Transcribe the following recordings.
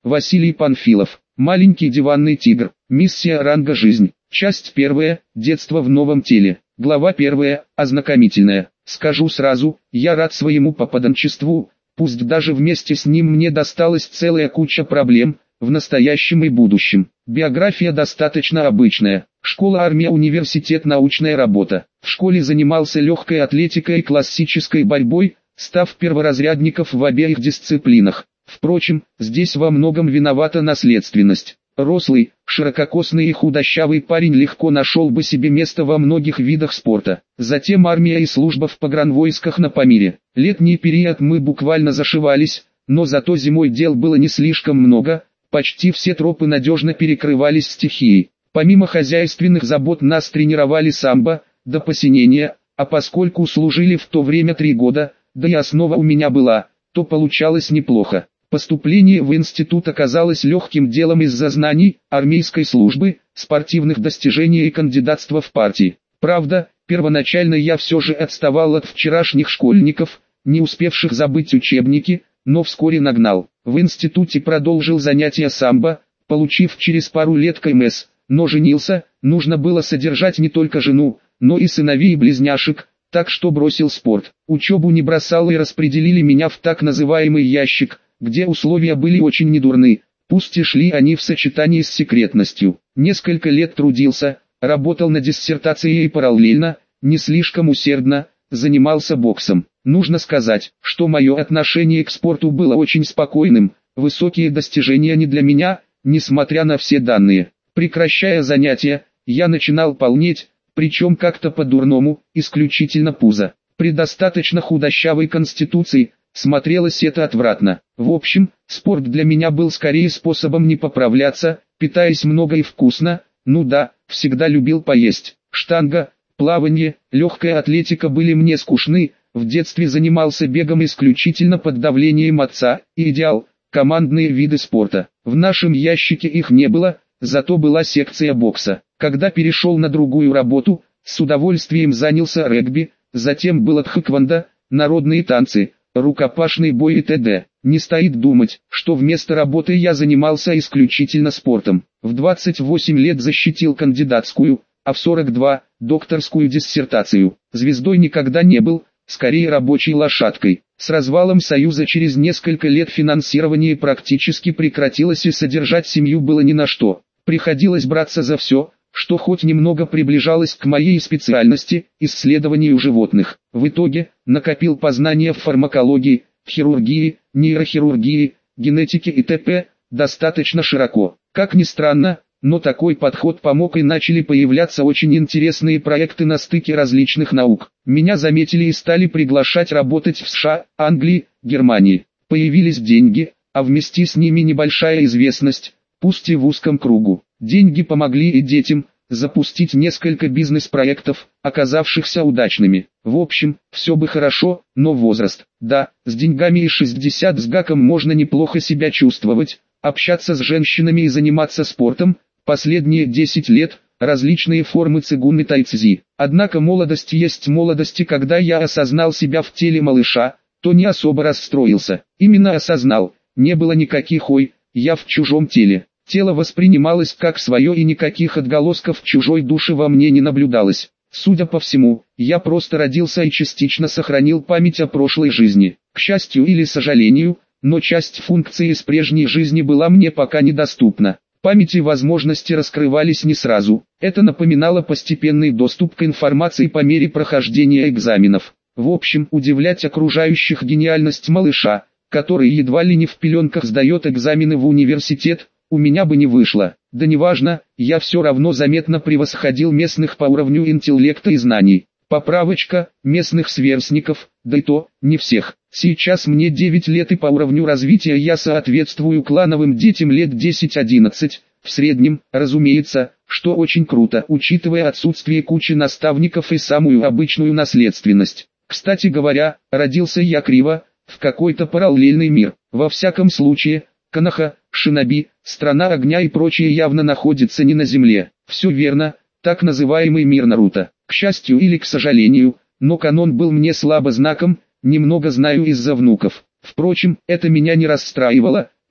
Василий Панфилов. Маленький диванный тигр. Миссия ранга «Жизнь». Часть 1. Детство в новом теле. Глава 1. Ознакомительная. Скажу сразу, я рад своему попаданчеству, пусть даже вместе с ним мне досталась целая куча проблем, в настоящем и будущем. Биография достаточно обычная. Школа, армия, университет, научная работа. В школе занимался легкой атлетикой и классической борьбой, став перворазрядников в обеих дисциплинах. Впрочем, здесь во многом виновата наследственность. Рослый, ширококосный и худощавый парень легко нашел бы себе место во многих видах спорта. Затем армия и служба в погранвойсках на Памире. Летний период мы буквально зашивались, но зато зимой дел было не слишком много, почти все тропы надежно перекрывались стихией. Помимо хозяйственных забот нас тренировали самбо, до посинения, а поскольку служили в то время 3 года, да и основа у меня была, то получалось неплохо. Поступление в институт оказалось легким делом из-за знаний, армейской службы, спортивных достижений и кандидатства в партии. Правда, первоначально я все же отставал от вчерашних школьников, не успевших забыть учебники, но вскоре нагнал. В институте продолжил занятия самбо, получив через пару лет КМС, но женился, нужно было содержать не только жену, но и сыновей и близняшек, так что бросил спорт. Учебу не бросал и распределили меня в так называемый ящик, где условия были очень недурны, пусть и шли они в сочетании с секретностью. Несколько лет трудился, работал над диссертацией и параллельно, не слишком усердно, занимался боксом. Нужно сказать, что мое отношение к спорту было очень спокойным, высокие достижения не для меня, несмотря на все данные. Прекращая занятия, я начинал полнеть, причем как-то по-дурному, исключительно пузо. При достаточно худощавой конституции, смотрелось это отвратно. В общем, спорт для меня был скорее способом не поправляться, питаясь много и вкусно, ну да, всегда любил поесть. Штанга, плавание, легкая атлетика были мне скучны, в детстве занимался бегом исключительно под давлением отца, и идеал, командные виды спорта. В нашем ящике их не было, зато была секция бокса. Когда перешел на другую работу, с удовольствием занялся регби, затем было тхэквондо, народные танцы, рукопашный бой и т.д. Не стоит думать, что вместо работы я занимался исключительно спортом. В 28 лет защитил кандидатскую, а в 42 – докторскую диссертацию. Звездой никогда не был, скорее рабочей лошадкой. С развалом Союза через несколько лет финансирование практически прекратилось и содержать семью было ни на что. Приходилось браться за все, что хоть немного приближалось к моей специальности – исследованию животных. В итоге, накопил познания в фармакологии, хирургии, нейрохирургии, генетике и т.п. достаточно широко. Как ни странно, но такой подход помог и начали появляться очень интересные проекты на стыке различных наук. Меня заметили и стали приглашать работать в США, Англии, Германии. Появились деньги, а вместе с ними небольшая известность, пусть и в узком кругу. Деньги помогли и детям запустить несколько бизнес-проектов, оказавшихся удачными. В общем, все бы хорошо, но возраст. Да, с деньгами и 60 с гаком можно неплохо себя чувствовать, общаться с женщинами и заниматься спортом. Последние 10 лет различные формы цигун и тайцзи. Однако молодость есть молодость, и когда я осознал себя в теле малыша, то не особо расстроился. Именно осознал, не было никаких «ой, я в чужом теле». Тело воспринималось как свое и никаких отголосков чужой души во мне не наблюдалось. Судя по всему, я просто родился и частично сохранил память о прошлой жизни. К счастью или сожалению, но часть функций из прежней жизни была мне пока недоступна. Память и возможности раскрывались не сразу. Это напоминало постепенный доступ к информации по мере прохождения экзаменов. В общем, удивлять окружающих гениальность малыша, который едва ли не в пеленках сдает экзамены в университет, у меня бы не вышло. Да неважно, я все равно заметно превосходил местных по уровню интеллекта и знаний. Поправочка, местных сверстников, да и то, не всех. Сейчас мне 9 лет и по уровню развития я соответствую клановым детям лет 10-11, в среднем, разумеется, что очень круто, учитывая отсутствие кучи наставников и самую обычную наследственность. Кстати говоря, родился я криво, в какой-то параллельный мир. Во всяком случае, Коноха, Шиноби, Страна Огня и прочее явно находится не на Земле. Все верно, так называемый мир Наруто. К счастью или к сожалению, но канон был мне слабо знаком, немного знаю из-за внуков. Впрочем, это меня не расстраивало,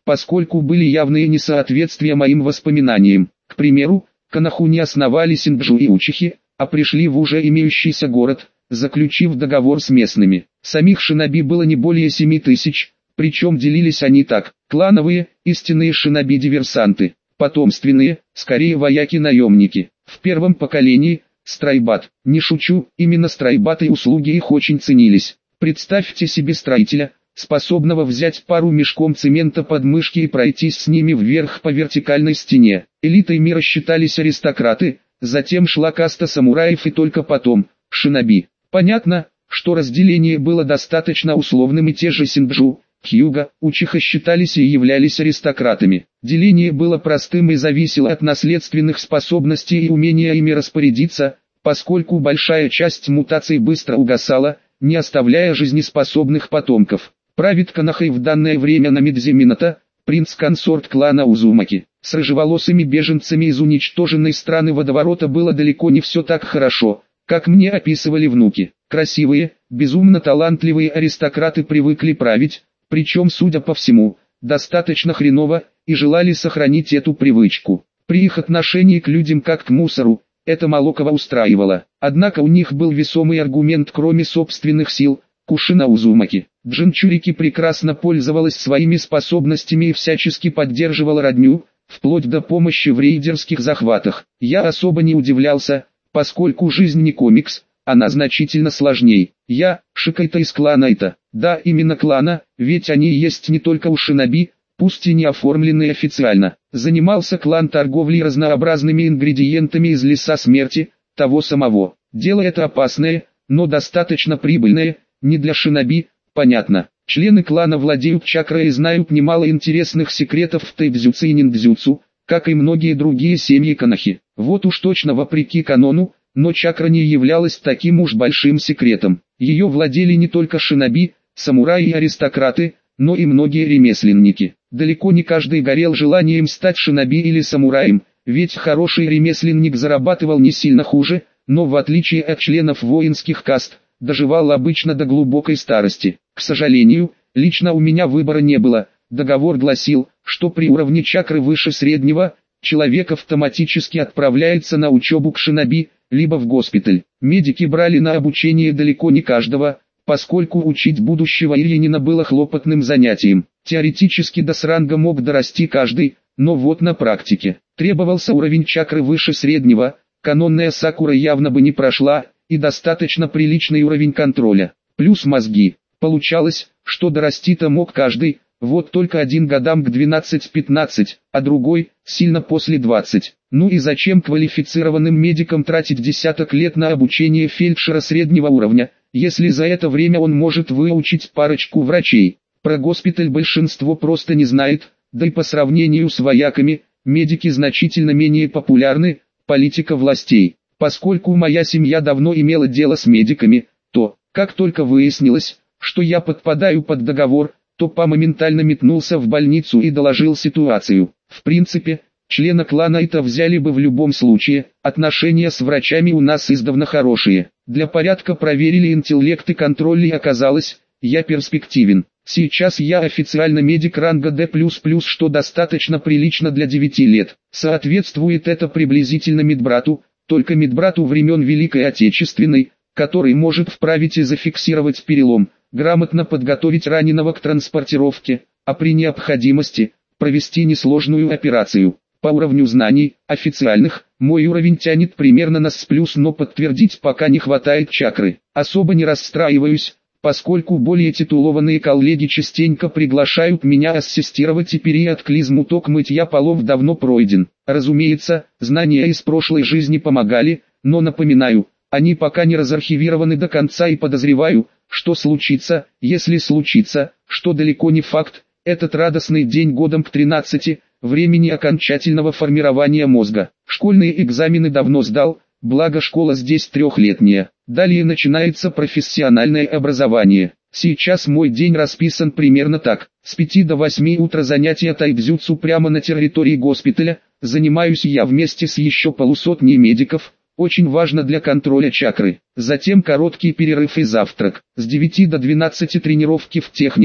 поскольку были явные несоответствия моим воспоминаниям. К примеру, канаху не основали синджу и учихи, а пришли в уже имеющийся город, заключив договор с местными. Самих шиноби было не более 7000, причем делились они так: клановые, истинные шиноби-диверсанты, потомственные, скорее вояки-наемники. В первом поколении – страйбат. Не шучу, именно страйбаты и услуги их очень ценились. Представьте себе строителя, способного взять пару мешком цемента под мышки и пройтись с ними вверх по вертикальной стене. Элитой мира считались аристократы, затем шла каста самураев и только потом – шиноби. Понятно, что разделение было достаточно условным, и те же синджу, хьюга, учиха считались и являлись аристократами. Деление было простым и зависело от наследственных способностей и умения ими распорядиться, поскольку большая часть мутаций быстро угасала, не оставляя жизнеспособных потомков. Правит канахой в данное время Намидзи Минато, принц-консорт клана Узумаки. С рыжеволосыми беженцами из уничтоженной страны водоворота было далеко не все так хорошо, как мне описывали внуки. Красивые, безумно талантливые аристократы привыкли править, причем, судя по всему, достаточно хреново, и желали сохранить эту привычку. При их отношении к людям как к мусору, это мало кого устраивало. Однако у них был весомый аргумент, кроме собственных сил – Кушина Узумаки. Джинчурики прекрасно пользовалась своими способностями и всячески поддерживала родню, вплоть до помощи в рейдерских захватах. Я особо не удивлялся, поскольку жизнь не комикс, она значительно сложней. Я – Шикайта из клана Айта. Да, именно клана, ведь они есть не только у шиноби, пусть и не оформленные официально. Занимался клан торговлей разнообразными ингредиентами из леса смерти, того самого. Дело это опасное, но достаточно прибыльное, не для шиноби, понятно. Члены клана владеют чакрой и знают немало интересных секретов в тайбзюцу и ниндзюцу, как и многие другие семьи канахи. Вот уж точно вопреки канону, но чакра не являлась таким уж большим секретом. Ее владели не только шиноби, самураи и аристократы, но и многие ремесленники. Далеко не каждый горел желанием стать шиноби или самураем, ведь хороший ремесленник зарабатывал не сильно хуже, но в отличие от членов воинских каст, доживал обычно до глубокой старости. К сожалению, лично у меня выбора не было. Договор гласил, что при уровне чакры выше среднего, человек автоматически отправляется на учебу к шиноби, либо в госпиталь. Медики брали на обучение далеко не каждого, поскольку учить будущего ирьянина было хлопотным занятием. Теоретически до сранга мог дорасти каждый, но вот на практике требовался уровень чакры выше среднего, канонная сакура явно бы не прошла, и достаточно приличный уровень контроля, плюс мозги. Получалось, что дорасти-то мог каждый, вот только один годам к 12-15, а другой, сильно после 20. Ну и зачем квалифицированным медикам тратить десяток лет на обучение фельдшера среднего уровня, если за это время он может выучить парочку врачей? Про госпиталь большинство просто не знает, да и по сравнению с вояками, медики значительно менее популярны, политика властей. Поскольку моя семья давно имела дело с медиками, то, как только выяснилось, что я подпадаю под договор, то моментально метнулся в больницу и доложил ситуацию. В принципе, члена клана это взяли бы в любом случае, отношения с врачами у нас издавна хорошие. Для порядка проверили интеллект и контроль, и оказалось, я перспективен. Сейчас я официально медик ранга D++, что достаточно прилично для 9 лет. Соответствует это приблизительно медбрату, только медбрату времен Великой Отечественной, который может вправить и зафиксировать перелом, грамотно подготовить раненого к транспортировке, а при необходимости провести несложную операцию. По уровню знаний, официальных, мой уровень тянет примерно на С+, но подтвердить пока не хватает чакры. Особо не расстраиваюсь, поскольку более титулованные коллеги частенько приглашают меня ассистировать, и период клизмуток мытья полов давно пройден. Разумеется, знания из прошлой жизни помогали, но напоминаю, они пока не разархивированы до конца, и подозреваю, что случится, если случится, что далеко не факт, этот радостный день годом к 13, времени окончательного формирования мозга. Школьные экзамены давно сдал, благо школа здесь трехлетняя. Далее начинается профессиональное образование. Сейчас мой день расписан примерно так. С 5 до 8 утра занятия тайбзюцу прямо на территории госпиталя, занимаюсь я вместе с еще полусотней медиков, очень важно для контроля чакры. Затем короткий перерыв и завтрак. С 9 до 12 тренировки в техниках,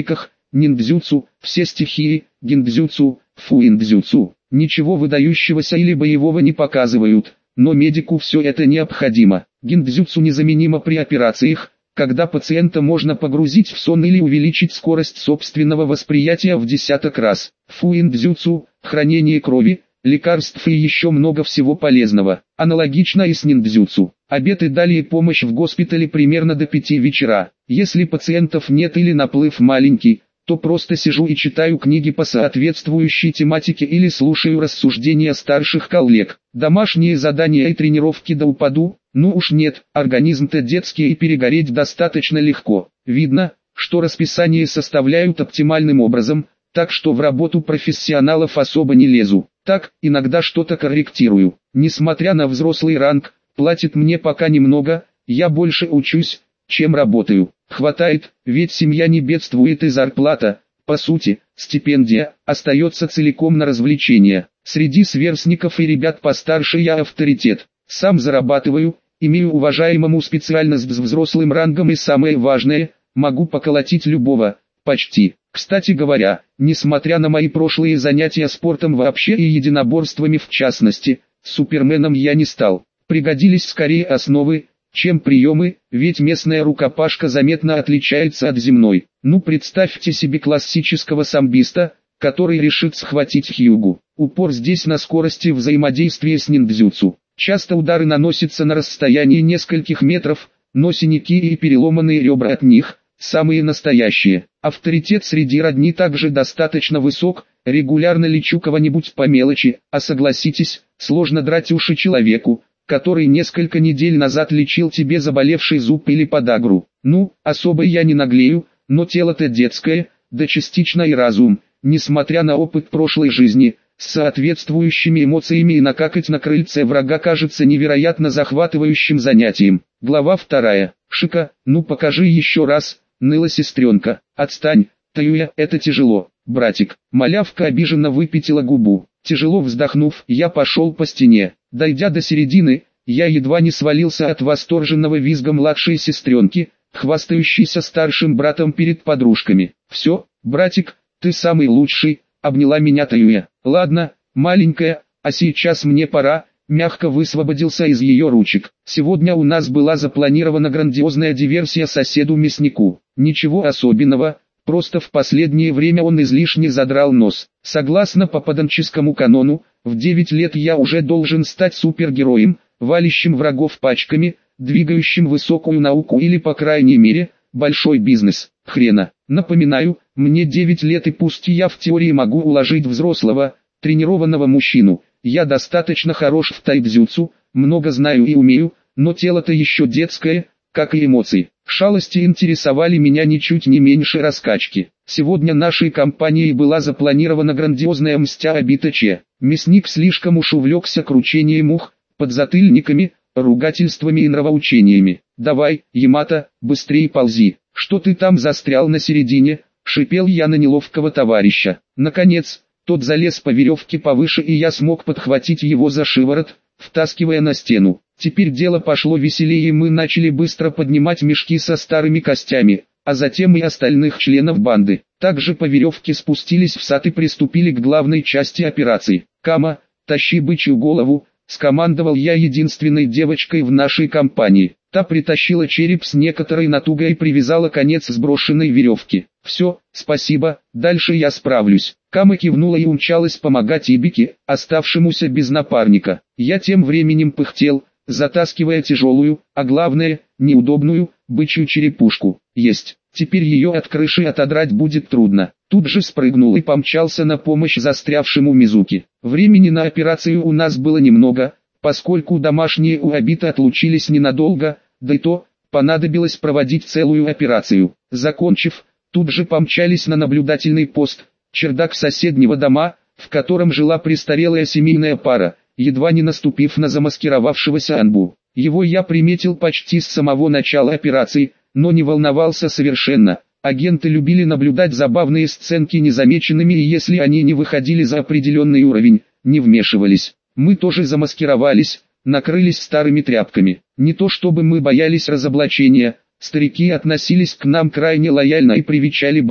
ниндзюцу, все стихии, гиндзюцу, фуиндзюцу. Ничего выдающегося или боевого не показывают, но медику все это необходимо. Гиндзюцу незаменимо при операциях, когда пациента можно погрузить в сон или увеличить скорость собственного восприятия в десяток раз. Фуиндзюцу – хранение крови, лекарств и еще много всего полезного. Аналогично и с ниндзюцу. Обед и далее помощь в госпитале примерно до 5 вечера. Если пациентов нет или наплыв маленький, то просто сижу и читаю книги по соответствующей тематике или слушаю рассуждения старших коллег. Домашние задания и тренировки да упаду, ну уж нет, организм-то детский и перегореть достаточно легко. Видно, что расписание составляют оптимальным образом, так что в работу профессионалов особо не лезу. Так, иногда что-то корректирую. Несмотря на взрослый ранг, платит мне пока немного, я больше учусь, чем работаю. Хватает, ведь семья не бедствует и зарплата, по сути, стипендия, остается целиком на развлечения. Среди сверстников и ребят постарше я авторитет. Сам зарабатываю, имею уважаемому специальность с взрослым рангом и самое важное, могу поколотить любого, почти. Кстати говоря, несмотря на мои прошлые занятия спортом вообще и единоборствами в частности, суперменом я не стал. Пригодились скорее основы, чем приемы, ведь местная рукопашка заметно отличается от земной. Ну представьте себе классического самбиста, который решит схватить хьюгу. Упор здесь на скорости взаимодействия с ниндзюцу. Часто удары наносятся на расстоянии нескольких метров, но синяки и переломанные ребра от них – самые настоящие. Авторитет среди родни также достаточно высок, регулярно лечу кого-нибудь по мелочи, а согласитесь, сложно драть уши человеку, который несколько недель назад лечил тебе заболевший зуб или подагру. Ну, особо я не наглею, но тело-то детское, да частично и разум, несмотря на опыт прошлой жизни, с соответствующими эмоциями и накакать на крыльце врага кажется невероятно захватывающим занятием. Глава 2. Шика, ну покажи еще раз, ныла сестренка. Отстань, Таюя, это тяжело, братик. Малявка обиженно выпятила губу. Тяжело вздохнув, я пошел по стене. Дойдя до середины, я едва не свалился от восторженного визга младшей сестренки, хвастающейся старшим братом перед подружками. «Все, братик, ты самый лучший», — обняла меня Таюя. «Ладно, маленькая, а сейчас мне пора», — мягко высвободился из ее ручек. «Сегодня у нас была запланирована грандиозная диверсия соседу-мяснику. Ничего особенного, просто в последнее время он излишне задрал нос. Согласно попаданческому канону, в 9 лет я уже должен стать супергероем, валящим врагов пачками, двигающим высокую науку или по крайней мере, большой бизнес. Хрена. Напоминаю, мне 9 лет и пусть я в теории могу уложить взрослого, тренированного мужчину. Я достаточно хорош в тайцзюцу, много знаю и умею, но тело-то еще детское, как и эмоции. Шалости интересовали меня ничуть не меньше раскачки. Сегодня нашей компанией была запланирована грандиозная мстя Обитаче. Мясник слишком уж увлекся кручением мух, подзатыльниками, ругательствами и нравоучениями. «Давай, Ямато, быстрее ползи. Что ты там застрял на середине?» — шипел я на неловкого товарища. Наконец, тот залез по веревке повыше и я смог подхватить его за шиворот, втаскивая на стену. Теперь дело пошло веселее и мы начали быстро поднимать мешки со старыми костями, а затем и остальных членов банды. Также по веревке спустились в сад и приступили к главной части операции. «Кама, тащи бычью голову», — скомандовал я единственной девочкой в нашей компании. Та притащила череп с некоторой натугой и привязала конец сброшенной веревки. «Все, спасибо, дальше я справлюсь». Кама кивнула и умчалась помогать Ибике, оставшемуся без напарника. Я тем временем пыхтел, затаскивая тяжелую, а главное, неудобную, бычью черепушку. Есть, теперь ее от крыши отодрать будет трудно. Тут же спрыгнул и помчался на помощь застрявшему Мизуки. Времени на операцию у нас было немного, поскольку домашние у Обита отлучились ненадолго, да и то, понадобилось проводить целую операцию. Закончив, тут же помчались на наблюдательный пост, чердак соседнего дома, в котором жила престарелая семейная пара, едва не наступив на замаскировавшегося Анбу. Его я приметил почти с самого начала операции, но не волновался совершенно. Агенты любили наблюдать забавные сценки незамеченными и если они не выходили за определенный уровень, не вмешивались. Мы тоже замаскировались, накрылись старыми тряпками. Не то чтобы мы боялись разоблачения, старики относились к нам крайне лояльно и привечали банду.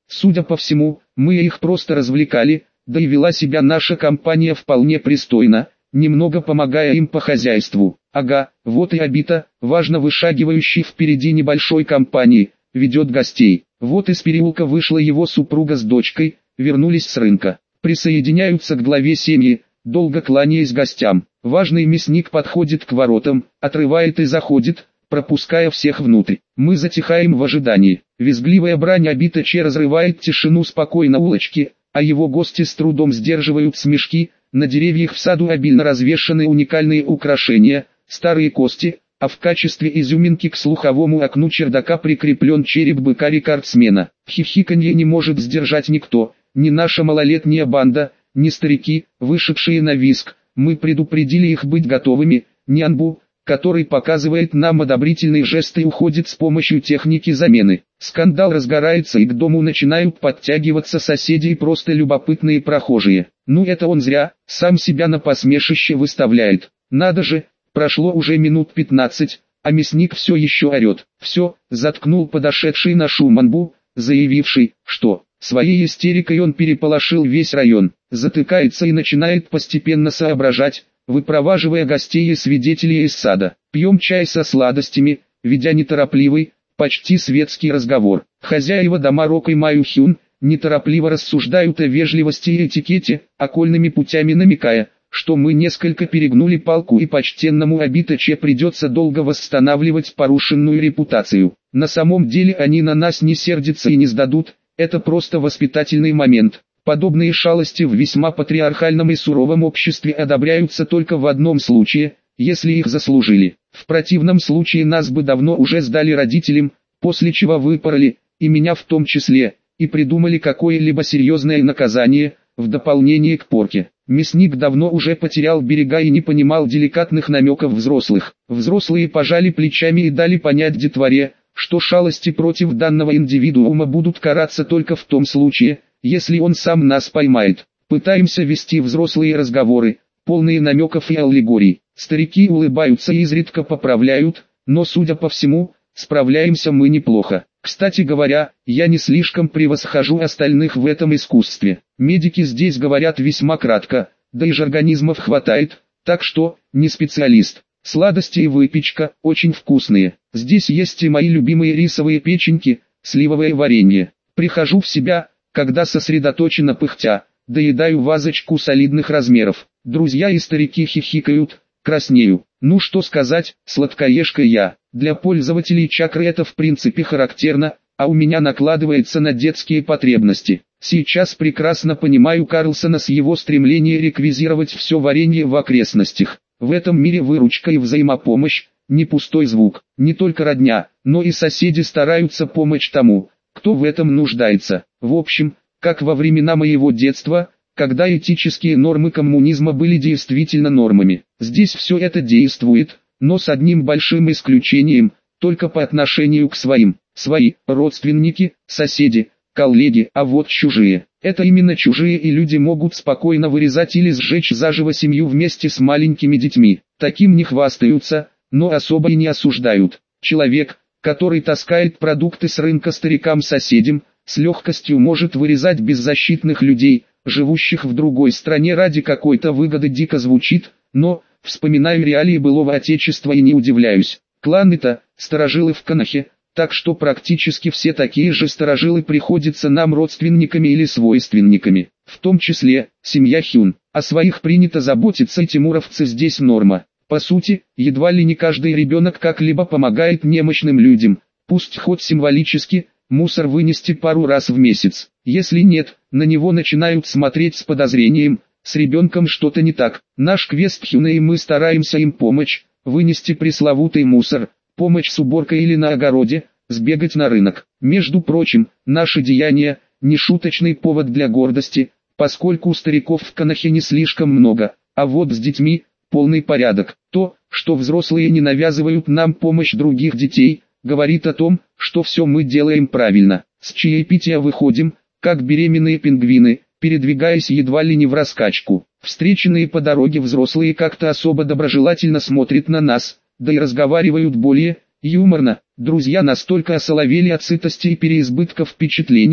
Судя по всему, мы их просто развлекали, да и вела себя наша компания вполне пристойно, немного помогая им по хозяйству. Ага, вот и Обита, важно вышагивающий впереди небольшой компании, ведет гостей. Вот из переулка вышла его супруга с дочкой, вернулись с рынка. Присоединяются к главе семьи, долго кланяясь гостям. Важный мясник подходит к воротам, отрывает и заходит, пропуская всех внутрь. Мы затихаем в ожидании. Визгливая брань Обитача разрывает тишину спокойной улочки, а его гости с трудом сдерживают смешки. На деревьях в саду обильно развешаны уникальные украшения, старые кости, а в качестве изюминки к слуховому окну чердака прикреплен череп быка-рекордсмена. Хихиканье не может сдержать никто, ни наша малолетняя банда, ни старики, вышедшие на визг. Мы предупредили их быть готовыми, ни Анбу, который показывает нам одобрительный жест и уходит с помощью техники замены. Скандал разгорается, и к дому начинают подтягиваться соседи и просто любопытные прохожие. Ну это он зря, сам себя на посмешище выставляет. Надо же, прошло уже минут 15, а мясник все еще орет. Все, заткнул подошедший на шум Анбу, заявивший, что своей истерикой он переполошил весь район. Затыкается и начинает постепенно соображать, выпроваживая гостей и свидетелей из сада. Пьем чай со сладостями, ведя неторопливый, почти светский разговор. Хозяева дома Рок и Маю Хюн неторопливо рассуждают о вежливости и этикете, окольными путями намекая, что мы несколько перегнули палку и почтенному Обитаче придется долго восстанавливать порушенную репутацию. На самом деле они на нас не сердятся и не сдадут, это просто воспитательный момент. Подобные шалости в весьма патриархальном и суровом обществе одобряются только в одном случае, если их заслужили. В противном случае нас бы давно уже сдали родителям, после чего выпороли, и меня в том числе, и придумали какое-либо серьезное наказание, в дополнение к порке. Мясник давно уже потерял берега и не понимал деликатных намеков взрослых. Взрослые пожали плечами и дали понять детворе, что шалости против данного индивидуума будут караться только в том случае, если он сам нас поймает. Пытаемся вести взрослые разговоры, полные намеков и аллегорий. Старики улыбаются и изредка поправляют, но, судя по всему, справляемся мы неплохо. Кстати говоря, я не слишком превосхожу остальных в этом искусстве. Медики здесь говорят весьма кратко, да и жаргонизмов хватает, так что, не специалист. Сладости и выпечка, очень вкусные. Здесь есть и мои любимые рисовые печеньки, сливовое варенье. Прихожу в себя, когда сосредоточенно пыхтя, доедаю вазочку солидных размеров. Друзья и старики хихикают, краснею. Ну что сказать, сладкоежка я. Для пользователей чакры это в принципе характерно, а у меня накладывается на детские потребности. Сейчас прекрасно понимаю Карлсона с его стремлением реквизировать все варенье в окрестностях. В этом мире выручка и взаимопомощь – не пустой звук. Не только родня, но и соседи стараются помочь тому, кто в этом нуждается. В общем, как во времена моего детства, когда этические нормы коммунизма были действительно нормами. Здесь все это действует, но с одним большим исключением, только по отношению к своим. Свои, родственники, соседи, коллеги, а вот чужие. Это именно чужие, и люди могут спокойно вырезать или сжечь заживо семью вместе с маленькими детьми. Таким не хвастаются, но особо и не осуждают. Человек, который таскает продукты с рынка старикам-соседям, с легкостью может вырезать беззащитных людей, живущих в другой стране ради какой-то выгоды. Дико звучит, но, вспоминаю реалии былого отечества и не удивляюсь. Кланы-то, старожилы в Канахе, так что практически все такие же старожилы приходятся нам родственниками или свойственниками, в том числе, семья Хюн. О своих принято заботиться, и тимуровцы здесь норма. По сути, едва ли не каждый ребенок как-либо помогает немощным людям, пусть хоть символически, мусор вынести пару раз в месяц. Если нет, на него начинают смотреть с подозрением, с ребенком что-то не так. Наш квест Хюна, и мы стараемся им помочь, вынести пресловутый мусор, помочь с уборкой или на огороде, сбегать на рынок. Между прочим, наши деяния – не шуточный повод для гордости, поскольку стариков в Канахе не слишком много, а вот с детьми – полный порядок. То, что взрослые не навязывают нам помощь других детей, говорит о том, что все мы делаем правильно. С чаепития выходим, как беременные пингвины, передвигаясь едва ли не в раскачку. Встреченные по дороге взрослые как-то особо доброжелательно смотрят на нас, да и разговаривают более юморно. Друзья настолько осоловели от сытости и переизбытка впечатлений,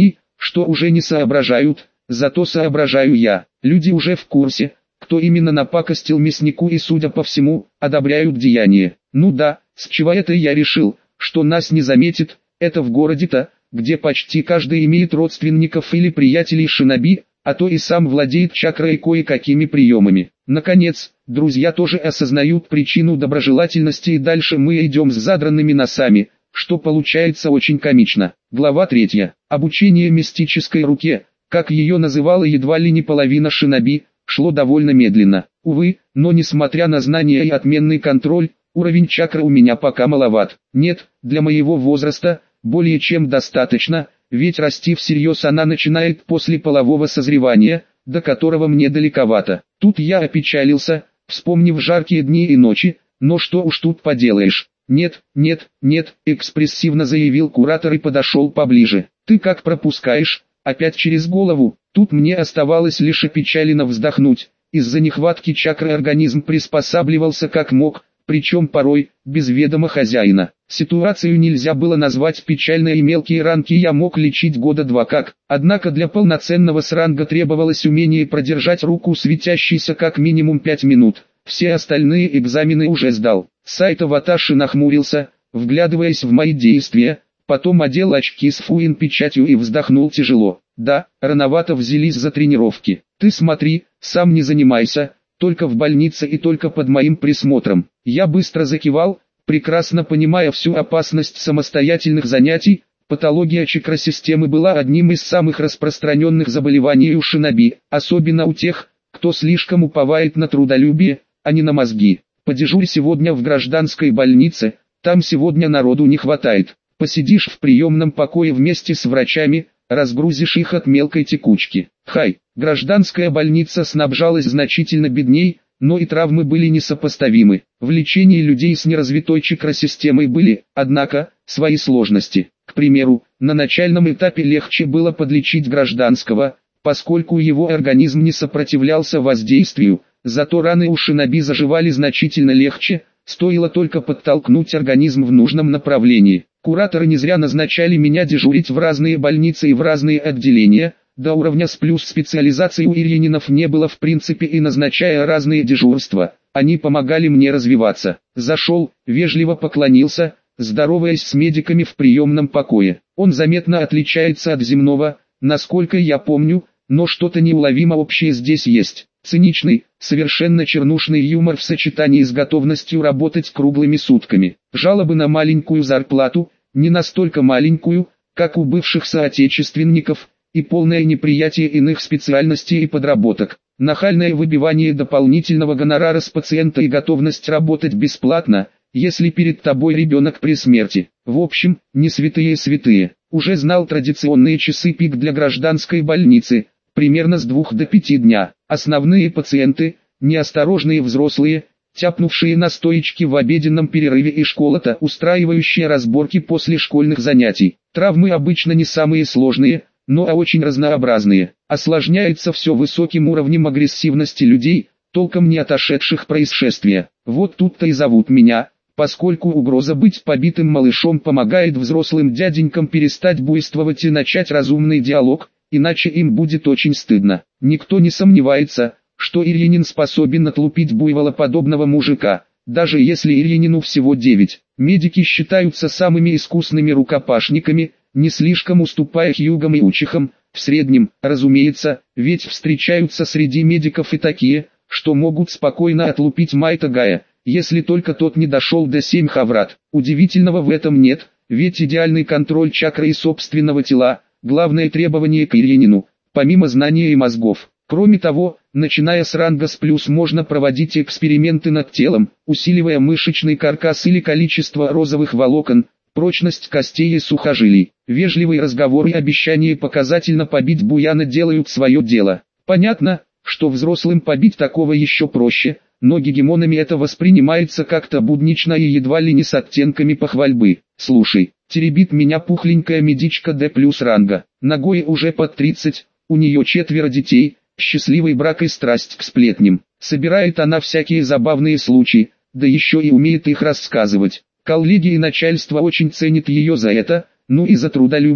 что уже не соображают, зато соображаю я. Люди уже в курсе, кто именно напакостил мяснику и, судя по всему, одобряют деяние. Ну да, с чего это я решил, что нас не заметит, это в городе-то, где почти каждый имеет родственников или приятелей шиноби, а то и сам владеет чакрой и кое-какими приемами. Наконец, друзья тоже осознают причину доброжелательности, и дальше мы идем с задранными носами, что получается очень комично. Глава 3. Обучение мистической руке, как ее называла едва ли не половина шиноби, шло довольно медленно. Увы, но несмотря на знания и отменный контроль, уровень чакры у меня пока маловат. Нет, для моего возраста, более чем достаточно, ведь расти всерьез она начинает после полового созревания, до которого мне далековато. Тут я опечалился, вспомнив жаркие дни и ночи, но что уж тут поделаешь. «Нет, нет, нет», — экспрессивно заявил куратор и подошел поближе. «Ты как пропускаешь? Опять через голову?» Тут мне оставалось лишь опечаленно вздохнуть. Из-за нехватки чакры организм приспосабливался как мог, причем порой, без ведома хозяина. Ситуацию нельзя было назвать печальной, и мелкие ранки я мог лечить года два как. Однако для полноценного сранга требовалось умение продержать руку светящейся как минимум 5 минут. Все остальные экзамены уже сдал. Сайто Ваташи нахмурился, вглядываясь в мои действия, потом одел очки с фуин-печатью и вздохнул тяжело. «Да, рановато взялись за тренировки. Ты смотри, сам не занимайся, только в больнице и только под моим присмотром». Я быстро закивал, прекрасно понимая всю опасность самостоятельных занятий. Патология чакросистемы была одним из самых распространенных заболеваний у шиноби, особенно у тех, кто слишком уповает на трудолюбие, а не на мозги. «Подежурь сегодня в гражданской больнице, там сегодня народу не хватает. Посидишь в приемном покое вместе с врачами, разгрузишь их от мелкой текучки». Гражданская больница снабжалась значительно бедней, но и травмы были несопоставимы. В лечении людей с неразвитой чакросистемой были, однако, свои сложности. К примеру, на начальном этапе легче было подлечить гражданского, поскольку его организм не сопротивлялся воздействию, зато раны у шиноби заживали значительно легче, стоило только подтолкнуть организм в нужном направлении. Кураторы не зря назначали меня дежурить в разные больницы и в разные отделения. До уровня с плюс специализации у ирьянинов не было в принципе, и назначая разные дежурства, они помогали мне развиваться. Зашел, вежливо поклонился, здороваясь с медиками в приемном покое. Он заметно отличается от земного, насколько я помню, но что-то неуловимо общее здесь есть. Циничный, совершенно чернушный юмор в сочетании с готовностью работать круглыми сутками. Жалобы на маленькую зарплату, не настолько маленькую, как у бывших соотечественников, и полное неприятие иных специальностей и подработок. Нахальное выбивание дополнительного гонорара с пациента и готовность работать бесплатно, если перед тобой ребенок при смерти. В общем, не святые святые. Уже знал традиционные часы пик для гражданской больницы, примерно с 2 до 5 дня. Основные пациенты, неосторожные взрослые, тяпнувшие на стоечке в обеденном перерыве, и школа-то, устраивающая разборки после школьных занятий. Травмы обычно не самые сложные, но очень разнообразные. Осложняется все высоким уровнем агрессивности людей, толком не отошедших происшествия. Вот тут-то и зовут меня, поскольку угроза быть побитым малышом помогает взрослым дяденькам перестать буйствовать и начать разумный диалог, иначе им будет очень стыдно. Никто не сомневается, что ирьянин способен отлупить буйволоподобного мужика, даже если ирьянину всего 9. Медики считаются самыми искусными рукопашниками, не слишком уступая хьюгам и учихам, в среднем, разумеется, ведь встречаются среди медиков и такие, что могут спокойно отлупить Майта Гая, если только тот не дошел до 7 хаврат. Удивительного в этом нет, ведь идеальный контроль чакры и собственного тела – главное требование к ирьянину, помимо знания и мозгов. Кроме того, начиная с ранга с плюс можно проводить эксперименты над телом, усиливая мышечный каркас или количество розовых волокон, прочность костей и сухожилий. Вежливый разговор и обещание показательно побить буяна делают свое дело. Понятно, что взрослым побить такого еще проще, но гегемонами это воспринимается как-то буднично и едва ли не с оттенками похвальбы. «Слушай, теребит меня пухленькая медичка D+ ранга, ногой уже под 30, у нее 4 детей, счастливый брак и страсть к сплетням. Собирает она всякие забавные случаи, да еще и умеет их рассказывать. Коллеги и начальство очень ценят ее за это, ну и за трудолюбие,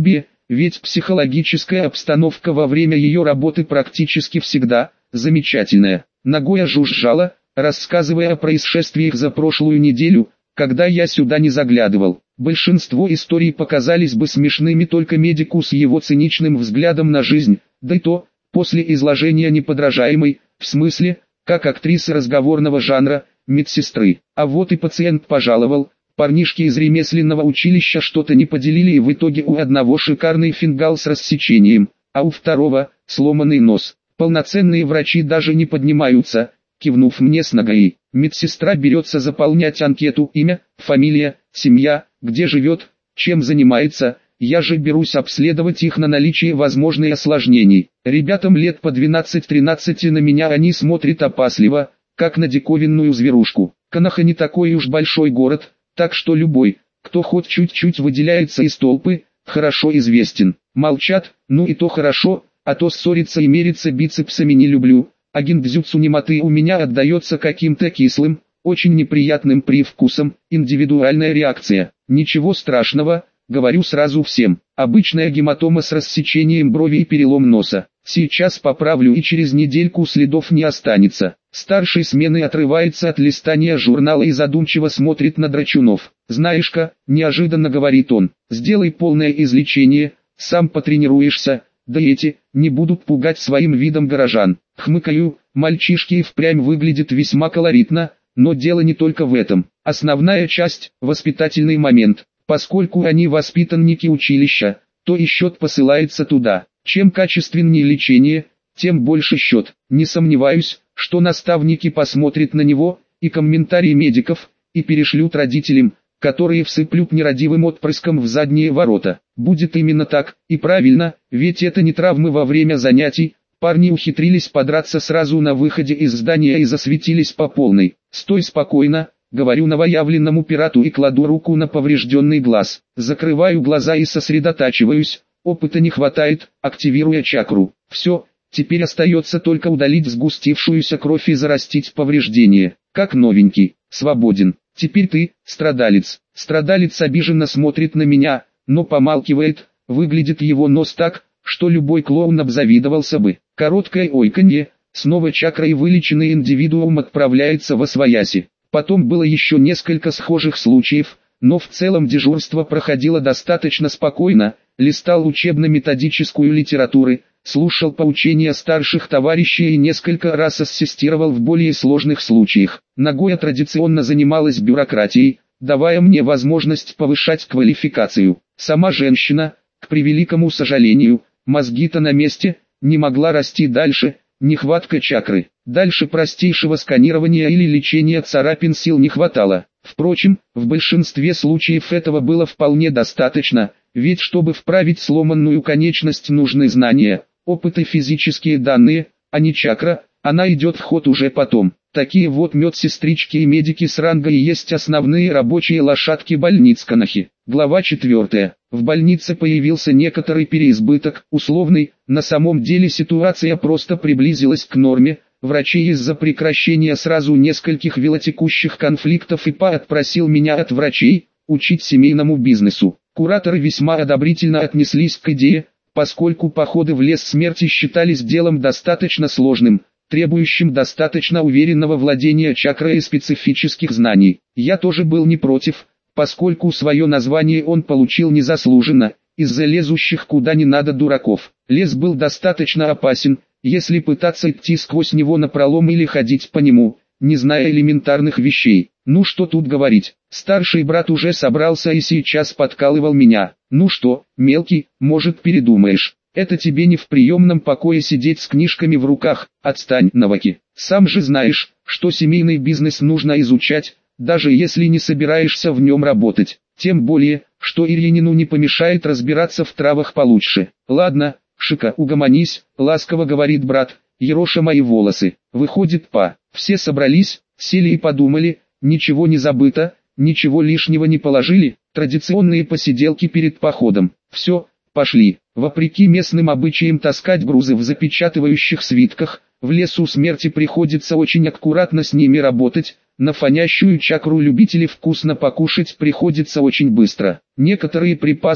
ведь психологическая обстановка во время ее работы практически всегда замечательная. Нагоя жужжала, рассказывая о происшествиях за прошлую неделю, когда я сюда не заглядывал. Большинство историй показались бы смешными только медику с его циничным взглядом на жизнь, да и то, после изложения неподражаемой, в смысле, как актрисы разговорного жанра, медсестры. А вот и пациент пожаловал, парнишки из ремесленного училища что-то не поделили, и в итоге у одного шикарный фингал с рассечением, а у второго сломанный нос. Полноценные врачи даже не поднимаются, кивнув мне с ногой. Медсестра берется заполнять анкету: имя, фамилия, семья, где живет, чем занимается. Я же берусь обследовать их на наличие возможных осложнений. Ребятам лет по 12-13, на меня они смотрят опасливо, как на диковинную зверушку. Коноха не такой уж большой город, так что любой, кто хоть чуть-чуть выделяется из толпы, хорошо известен. Молчат, ну и то хорошо, а то ссориться и мериться бицепсами не люблю. А гиндзюцу немоты у меня отдается каким-то кислым, очень неприятным привкусом. Индивидуальная реакция. Ничего страшного, говорю сразу всем. Обычная гематома с рассечением брови и перелом носа. Сейчас поправлю, и через недельку следов не останется. Старший смены отрывается от листания журнала и задумчиво смотрит на драчунов. «Знаешь-ка», неожиданно говорит он, — «сделай полное излечение, сам потренируешься, да эти не будут пугать своим видом горожан». Хмыкаю, мальчишки и впрямь выглядят весьма колоритно, но дело не только в этом. Основная часть – воспитательный момент. Поскольку они воспитанники училища, то и счет посылается туда. Чем качественнее лечение, тем больше счет. Не сомневаюсь, что наставники посмотрят на него, и комментарии медиков, и перешлют родителям, которые всыплют нерадивым отпрыском в задние ворота. Будет именно так, и правильно, ведь это не травмы во время занятий. Парни ухитрились подраться сразу на выходе из здания и засветились по полной. «Стой спокойно», говорю новоявленному пирату и кладу руку на поврежденный глаз. Закрываю глаза и сосредотачиваюсь, опыта не хватает, активируя чакру. Все, теперь остается только удалить сгустившуюся кровь и зарастить повреждение. Как новенький, свободен. Теперь ты, страдалец. Страдалец обиженно смотрит на меня, но помалкивает, выглядит его нос так, что любой клоун обзавидовался бы. Короткое ойканье, снова чакра и вылеченный индивидуум отправляется восвояси. Потом было еще несколько схожих случаев, но в целом дежурство проходило достаточно спокойно, листал учебно-методическую литературу, слушал поучения старших товарищей и несколько раз ассистировал в более сложных случаях. Нагоя традиционно занималась бюрократией, давая мне возможность повышать квалификацию. Сама женщина, к превеликому сожалению, мозги-то на месте, не могла расти дальше, нехватка чакры. Дальше простейшего сканирования или лечения царапин сил не хватало. Впрочем, в большинстве случаев этого было вполне достаточно, ведь чтобы вправить сломанную конечность нужны знания, опыт и физические данные, а не чакра, она идет в ход уже потом. Такие вот медсестрички и медики с ранга и есть основные рабочие лошадки больниц Конохи. Глава 4. В больнице появился некоторый переизбыток, условный, на самом деле ситуация просто приблизилась к норме. Врачи из-за прекращения сразу нескольких велотекущих конфликтов ИПА отпросил меня от врачей, учить семейному бизнесу. Кураторы весьма одобрительно отнеслись к идее, поскольку походы в лес смерти считались делом достаточно сложным, требующим достаточно уверенного владения чакрой и специфических знаний. Я тоже был не против, поскольку свое название он получил незаслуженно, из-за лезущих куда не надо дураков. Лес был достаточно опасен, если пытаться идти сквозь него напролом или ходить по нему, не зная элементарных вещей. Ну что тут говорить, старший брат уже собрался и сейчас подкалывал меня. Ну что, мелкий, может передумаешь? Это тебе не в приемном покое сидеть с книжками в руках, отстань, Наваки. Сам же знаешь, что семейный бизнес нужно изучать, даже если не собираешься в нем работать. Тем более, что Ильинину не помешает разбираться в травах получше. Ладно, Шика, угомонись, ласково говорит брат, ероша мои волосы. Выходит, все собрались, сели и подумали, ничего не забыто, ничего лишнего не положили, традиционные посиделки перед походом. Все, пошли. Вопреки местным обычаям таскать грузы в запечатывающих свитках, в лесу смерти приходится очень аккуратно с ними работать, на фонящую чакру любителей вкусно покушать приходится очень быстро. Некоторые припасы,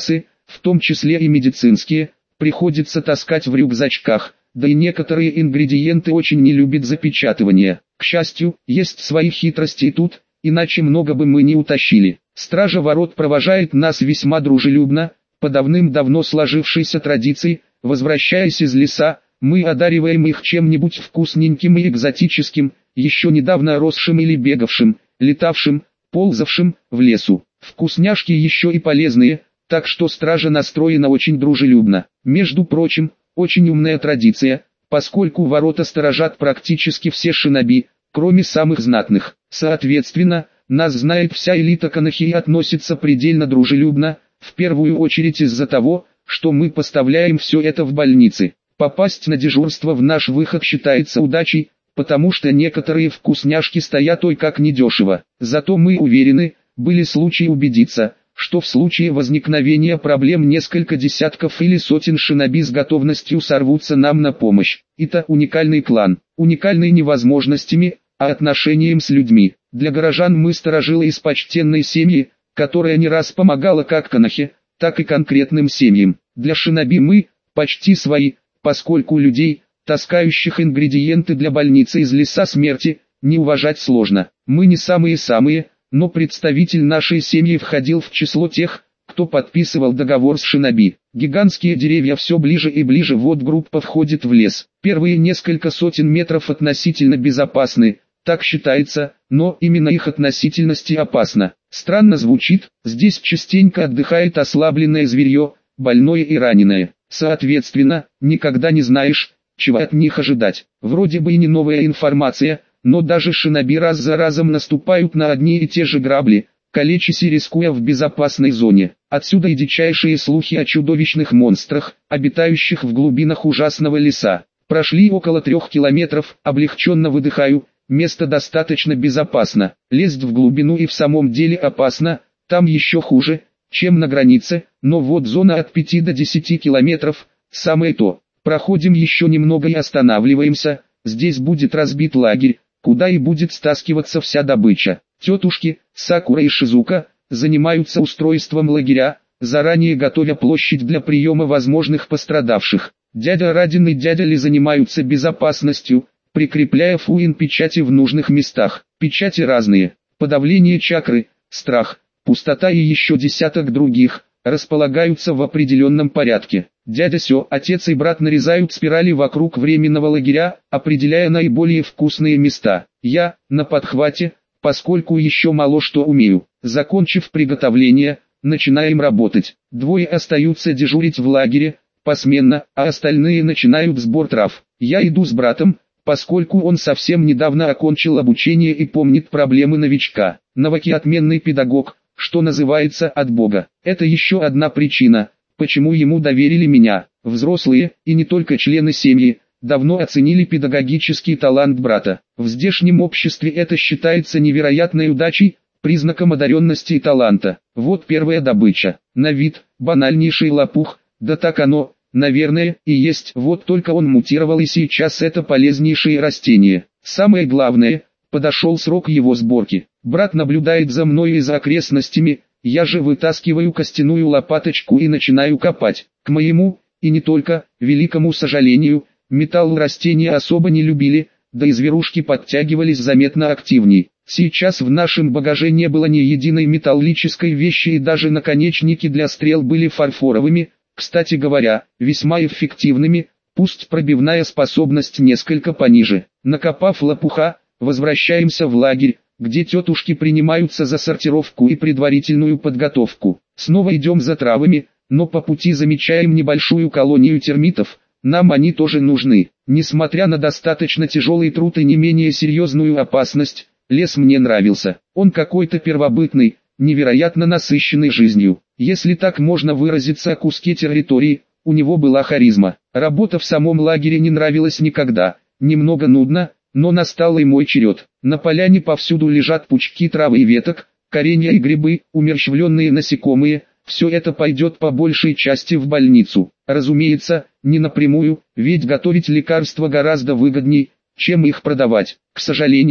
в том числе и медицинские, приходится таскать в рюкзачках, да и некоторые ингредиенты очень не любят запечатывание. К счастью, есть свои хитрости и тут, иначе много бы мы не утащили. Стража ворот провожает нас весьма дружелюбно, по давным-давно сложившейся традиции, возвращаясь из леса, мы одариваем их чем-нибудь вкусненьким и экзотическим, еще недавно росшим или бегавшим, летавшим, ползавшим в лесу. Вкусняшки еще и полезные, так что стража настроена очень дружелюбно. Между прочим, очень умная традиция, поскольку ворота сторожат практически все шиноби, кроме самых знатных. Соответственно, нас знает вся элита Канахи и относится предельно дружелюбно, в первую очередь из-за того, что мы поставляем все это в больницы. Попасть на дежурство в наш выход считается удачей, потому что некоторые вкусняшки стоят ой как недешево. Зато мы уверены, были случаи убедиться, что в случае возникновения проблем несколько десятков или сотен шиноби с готовностью сорвутся нам на помощь. Это уникальный клан, уникальный не возможностями, а отношением с людьми. Для горожан мы сторожилы из почтенной семьи, которая не раз помогала как Канахе, так и конкретным семьям. Для шиноби мы почти свои, поскольку людей, таскающих ингредиенты для больницы из леса смерти, не уважать сложно. Мы не самые-самые, но представитель нашей семьи входил в число тех, кто подписывал договор с шиноби. Гигантские деревья все ближе и ближе, вот группа входит в лес. Первые несколько сотен метров относительно безопасны, так считается, но именно их относительность и опасна. Странно звучит, здесь частенько отдыхает ослабленное зверье, больное и раненое. Соответственно, никогда не знаешь, чего от них ожидать. Вроде бы и не новая информация, но даже шиноби раз за разом наступают на одни и те же грабли, калечась и рискуя в безопасной зоне. Отсюда и дичайшие слухи о чудовищных монстрах, обитающих в глубинах ужасного леса. Прошли около 3 километров, облегченно выдыхаю, место достаточно безопасно. Лезть в глубину и в самом деле опасно, там еще хуже, чем на границе, но вот зона от 5 до 10 километров, самое то. Проходим еще немного и останавливаемся, здесь будет разбит лагерь, куда и будет стаскиваться вся добыча. Тетушки, Сакура и Шизука, занимаются устройством лагеря, заранее готовя площадь для приема возможных пострадавших. Дядя Радин и дядя Ли занимаются безопасностью, прикрепляя фуин-печати в нужных местах. Печати разные: подавление чакры, страх, пустота и еще десяток других, располагаются в определенном порядке. Дядя Сё, отец и брат нарезают спирали вокруг временного лагеря, определяя наиболее вкусные места. Я на подхвате, поскольку еще мало что умею. Закончив приготовление, начинаем работать. Двое остаются дежурить в лагере, посменно, а остальные начинают сбор трав. Я иду с братом, поскольку он совсем недавно окончил обучение и помнит проблемы новичка. Наваки отменный педагог, что называется, от Бога. Это еще одна причина, почему ему доверили меня. Взрослые, и не только члены семьи, давно оценили педагогический талант брата. В здешнем обществе это считается невероятной удачей, признаком одаренности и таланта. Вот первая добыча. На вид, банальнейший лопух, да так оно, наверное, и есть, вот только он мутировал и сейчас это полезнейшее растение. Самое главное, подошел срок его сборки. Брат наблюдает за мной и за окрестностями, я же вытаскиваю костяную лопаточку и начинаю копать. К моему, и не только, великому сожалению, металл растения особо не любили, да и зверушки подтягивались заметно активней. Сейчас в нашем багаже не было ни единой металлической вещи и даже наконечники для стрел были фарфоровыми, кстати говоря, весьма эффективными, пусть пробивная способность несколько пониже. Накопав лопуха, возвращаемся в лагерь, где тетушки принимаются за сортировку и предварительную подготовку. Снова идем за травами, но по пути замечаем небольшую колонию термитов, нам они тоже нужны. Несмотря на достаточно тяжелый труд и не менее серьезную опасность, лес мне нравился. Он какой-то первобытный, невероятно насыщенный жизнью. Если так можно выразиться о куске территории, у него была харизма. Работа в самом лагере не нравилась никогда, немного нудно, но настал и мой черед. На поляне повсюду лежат пучки травы и веток, коренья и грибы, умерщвленные насекомые, все это пойдет по большей части в больницу. Разумеется, не напрямую, ведь готовить лекарства гораздо выгодней, чем их продавать. К сожалению,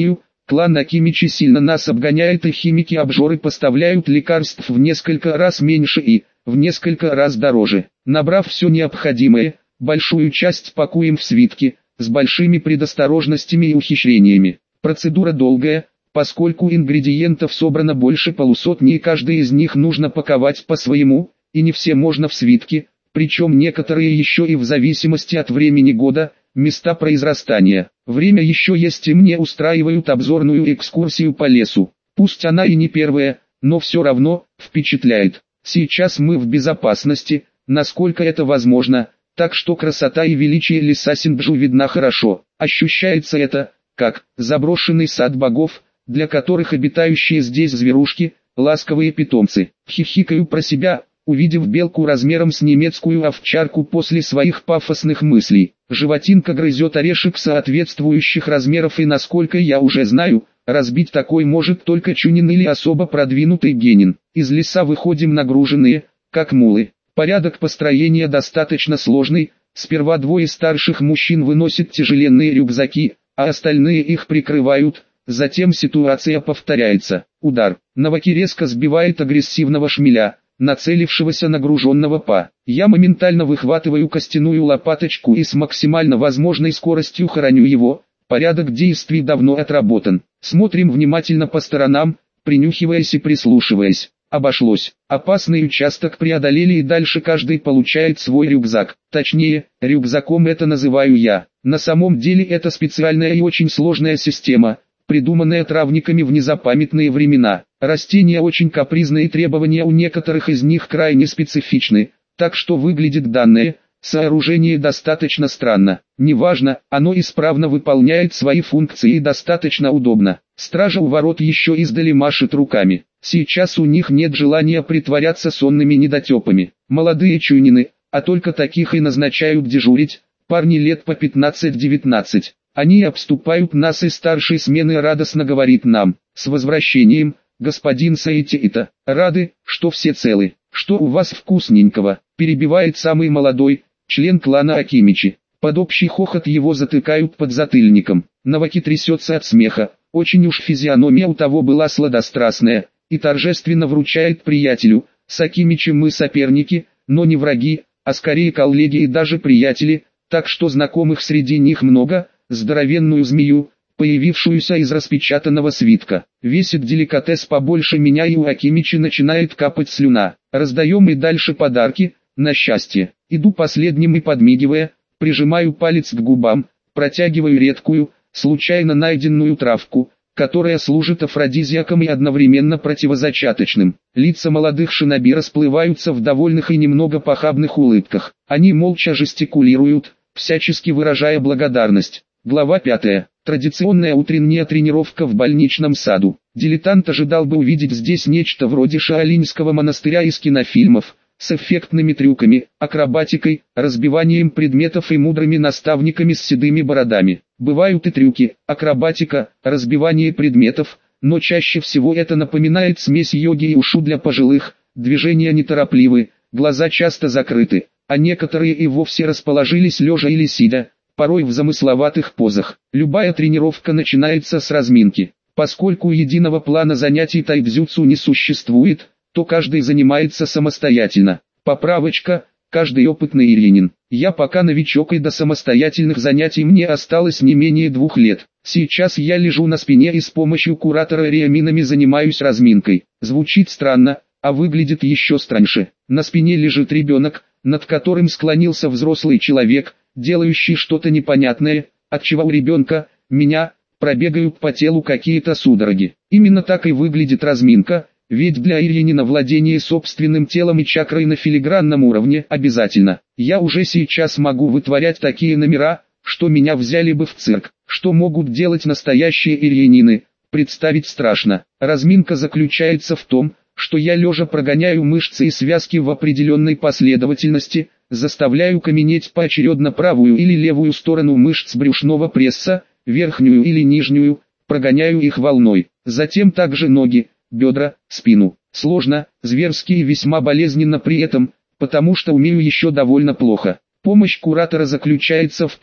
Клан Акимичи сильно нас обгоняет, и химики-обжоры поставляют лекарств в несколько раз меньше и в несколько раз дороже. Набрав все необходимое, большую часть пакуем в свитки, с большими предосторожностями и ухищрениями. Процедура долгая, поскольку ингредиентов собрано больше полусотни, и каждый из них нужно паковать по-своему, и не все можно в свитки, причем некоторые еще и в зависимости от времени года, места произрастания. Время еще есть, и мне устраивают обзорную экскурсию по лесу. Пусть она и не первая, но все равно впечатляет. Сейчас мы в безопасности, насколько это возможно, так что красота и величие леса Синджу видна хорошо. Ощущается это, как заброшенный сад богов, для которых обитающие здесь зверушки – ласковые питомцы. Хихикаю про себя, увидев белку размером с немецкую овчарку после своих пафосных мыслей. Животинка грызет орешек соответствующих размеров, и, насколько я уже знаю, разбить такой может только чунин или особо продвинутый генин. Из леса выходим нагруженные, как мулы. Порядок построения достаточно сложный. Сперва двое старших мужчин выносят тяжеленные рюкзаки, а остальные их прикрывают. Затем ситуация повторяется. Удар. Наваки резко сбивает агрессивного шмеля, нацелившегося на груженного па. Я моментально выхватываю костяную лопаточку и с максимально возможной скоростью хороню его. Порядок действий давно отработан. Смотрим внимательно по сторонам, принюхиваясь и прислушиваясь. Обошлось. Опасный участок преодолели, и дальше каждый получает свой рюкзак. Точнее, рюкзаком это называю я. На самом деле это специальная и очень сложная система, придуманная травниками в незапамятные времена. Растения очень капризны, и требования у некоторых из них крайне специфичны, так что выглядит данное сооружение достаточно странно. Неважно, оно исправно выполняет свои функции и достаточно удобно. Стража у ворот еще издали машет руками. Сейчас у них нет желания притворяться сонными недотепами. Молодые чунины, а только таких и назначают дежурить, парни лет по 15-19. Они обступают нас, и старшей смены радостно говорит нам: «С возвращением, господин Саитиита, рады, что все целы. Что у вас вкусненького?» перебивает самый молодой, член клана Акимичи. Под общий хохот его затыкают подзатыльником. Наваки трясется от смеха, очень уж физиономия у того была сладострастная, и торжественно вручает приятелю: «С Акимичи мы соперники, но не враги, а скорее коллеги и даже приятели, так что знакомых среди них много», здоровенную змею, появившуюся из распечатанного свитка. Весит деликатес побольше меня, и у Акимичи начинает капать слюна. Раздаем и дальше подарки, на счастье. Иду последним и, подмигивая, прижимаю палец к губам, протягиваю редкую, случайно найденную травку, которая служит афродизиаком и одновременно противозачаточным. Лица молодых шиноби расплываются в довольных и немного похабных улыбках. Они молча жестикулируют, всячески выражая благодарность. Глава 5. Традиционная утренняя тренировка в больничном саду. Дилетант ожидал бы увидеть здесь нечто вроде шаолиньского монастыря из кинофильмов, с эффектными трюками, акробатикой, разбиванием предметов и мудрыми наставниками с седыми бородами. Бывают и трюки, акробатика, разбивание предметов, но чаще всего это напоминает смесь йоги и ушу для пожилых, движения неторопливы, глаза часто закрыты, а некоторые и вовсе расположились лежа или сидя, порой в замысловатых позах. Любая тренировка начинается с разминки. Поскольку единого плана занятий тайцзюцу не существует, то каждый занимается самостоятельно. Поправочка: каждый опытный иринин. Я пока новичок, и до самостоятельных занятий мне осталось не менее 2 лет. Сейчас я лежу на спине и с помощью куратора риаминами занимаюсь разминкой. Звучит странно, а выглядит еще страньше. На спине лежит ребенок, над которым склонился взрослый человек, делающий что-то непонятное, отчего у ребенка, меня, пробегают по телу какие-то судороги. Именно так и выглядит разминка, ведь для иринина владение собственным телом и чакрой на филигранном уровне обязательно. Я уже сейчас могу вытворять такие номера, что меня взяли бы в цирк. Что могут делать настоящие иринины, представить страшно. Разминка заключается в том, что я лежа прогоняю мышцы и связки в определенной последовательности, заставляю каменеть поочередно правую или левую сторону мышц брюшного пресса, верхнюю или нижнюю, прогоняю их волной. Затем также ноги, бедра, спину. Сложно, зверски и весьма болезненно при этом, потому что умею еще довольно плохо. Помощь куратора заключается в том,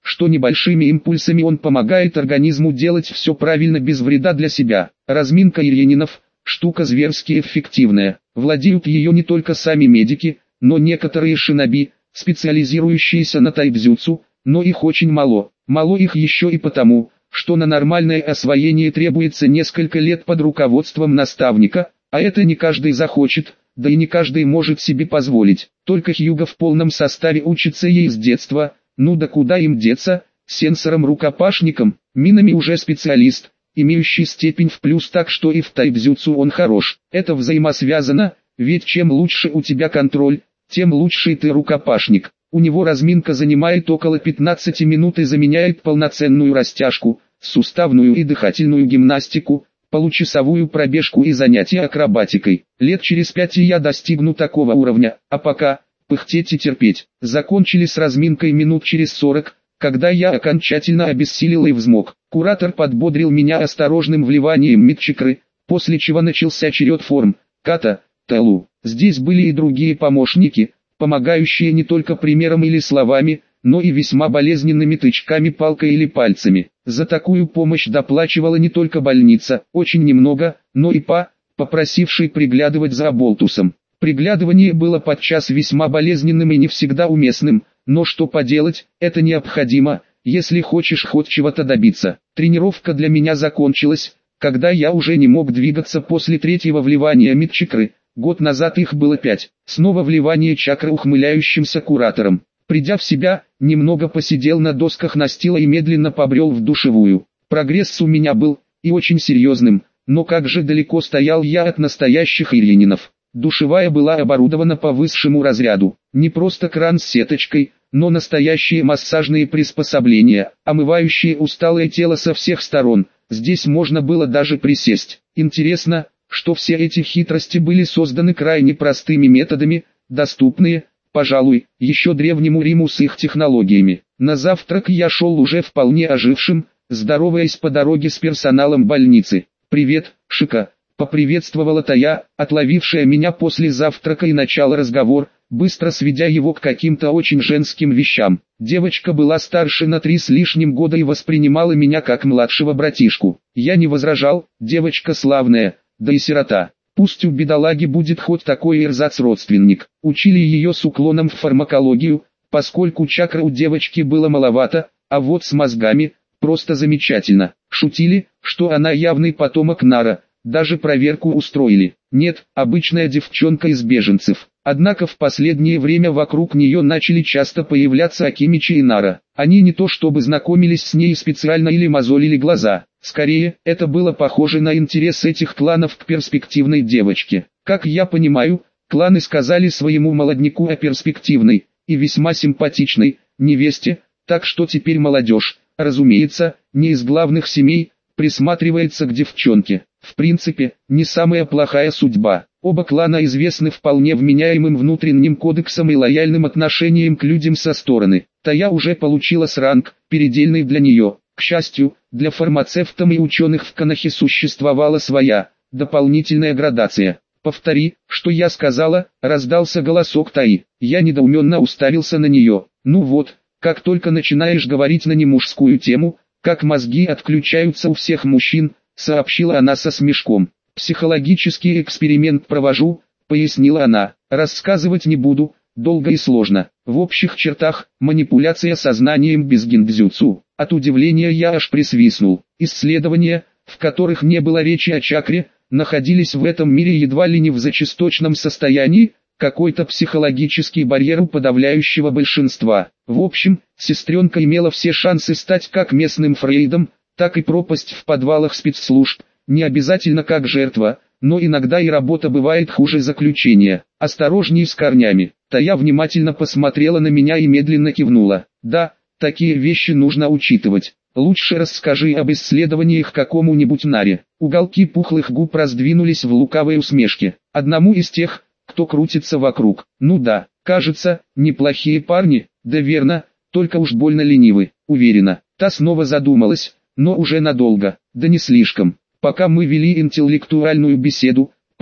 что небольшими импульсами он помогает организму делать все правильно без вреда для себя. Разминка ирьянинов – штука зверски эффективная. Владеют ее не только сами медики, но некоторые шиноби, специализирующиеся на тайцзюцу, но их очень мало. Мало их еще и потому, что на нормальное освоение требуется несколько лет под руководством наставника, а это не каждый захочет, да и не каждый может себе позволить. Только Хьюго в полном составе учится ей с детства, ну да куда им деться, сенсором-рукопашником, минами уже специалист, имеющий степень в плюс, так что и в тайцзюцу он хорош. Это взаимосвязано, ведь чем лучше у тебя контроль, тем лучше ты рукопашник. У него разминка занимает около 15 минут и заменяет полноценную растяжку, суставную и дыхательную гимнастику, получасовую пробежку и занятия акробатикой. Лет через 5 я достигну такого уровня, а пока, пыхтеть и терпеть. Закончили с разминкой минут через 40, когда я окончательно обессилел и взмок. Куратор подбодрил меня осторожным вливанием мидчакры, после чего начался черед форм, ката, талу. Здесь были и другие помощники, помогающие не только примером или словами, но и весьма болезненными тычками палкой или пальцами. За такую помощь доплачивала не только больница, очень немного, но и попросивший приглядывать за оболтусом. Приглядывание было подчас весьма болезненным и не всегда уместным, но что поделать, это необходимо, если хочешь хоть чего-то добиться. Тренировка для меня закончилась, когда я уже не мог двигаться после третьего вливания мидчакры. Год назад их было 5. Снова вливание чакры ухмыляющимся куратором. Придя в себя, немного посидел на досках настила и медленно побрел в душевую. Прогресс у меня был, и очень серьезным, но как же далеко стоял я от настоящих ирьянинов. Душевая была оборудована по высшему разряду. Не просто кран с сеточкой, но настоящие массажные приспособления, омывающие усталое тело со всех сторон. Здесь можно было даже присесть. Интересно, что все эти хитрости были созданы крайне простыми методами, доступные, пожалуй, еще древнему Риму с их технологиями. На завтрак я шел уже вполне ожившим, здороваясь по дороге с персоналом больницы. «Привет, Шика», — поприветствовала Тая, отловившая меня после завтрака и начала разговор, быстро сведя его к каким-то очень женским вещам. Девочка была старше на 3 с лишним года и воспринимала меня как младшего братишку. Я не возражал, девочка славная, да и сирота. Пусть у бедолаги будет хоть такой эрзац-родственник. Учили ее с уклоном в фармакологию, поскольку чакры у девочки было маловато, а вот с мозгами просто замечательно. Шутили, что она явный потомок Нара, даже проверку устроили. Нет, обычная девчонка из беженцев. Однако в последнее время вокруг нее начали часто появляться Акимичи и Нара. Они не то чтобы знакомились с ней специально или мозолили глаза. Скорее, это было похоже на интерес этих кланов к перспективной девочке. Как я понимаю, кланы сказали своему молодняку о перспективной и весьма симпатичной невесте, так что теперь молодежь, разумеется, не из главных семей, присматривается к девчонке. В принципе, не самая плохая судьба. Оба клана известны вполне вменяемым внутренним кодексом и лояльным отношением к людям со стороны. Тая уже получила ранг, передельный для нее. К счастью, для фармацевтов и ученых в Канахе существовала своя, дополнительная градация. «Повтори, что я сказала», — раздался голосок Таи. Я недоуменно уставился на нее. «Ну вот, как только начинаешь говорить на немужскую тему, как мозги отключаются у всех мужчин», — сообщила она со смешком. «Психологический эксперимент провожу», — пояснила она. «Рассказывать не буду, долго и сложно. В общих чертах, манипуляция сознанием без гиндзюцу». От удивления я аж присвистнул. Исследования, в которых не было речи о чакре, находились в этом мире едва ли не в зачасточном состоянии, какой-то психологический барьер у подавляющего большинства. В общем, сестренка имела все шансы стать как местным Фрейдом, так и пропасть в подвалах спецслужб, не обязательно как жертва, но иногда и работа бывает хуже заключения. «Осторожней с корнями». Тая внимательно посмотрела на меня и медленно кивнула. «Да, такие вещи нужно учитывать. Лучше расскажи об исследованиях какому-нибудь Наре». Уголки пухлых губ раздвинулись в лукавой усмешке. «Одному из тех, кто крутится вокруг». «Ну да, кажется, неплохие парни». «Да верно, только уж больно ленивы», уверена. Та снова задумалась, но уже надолго. «Да не слишком». Пока мы вели интеллектуальную беседу,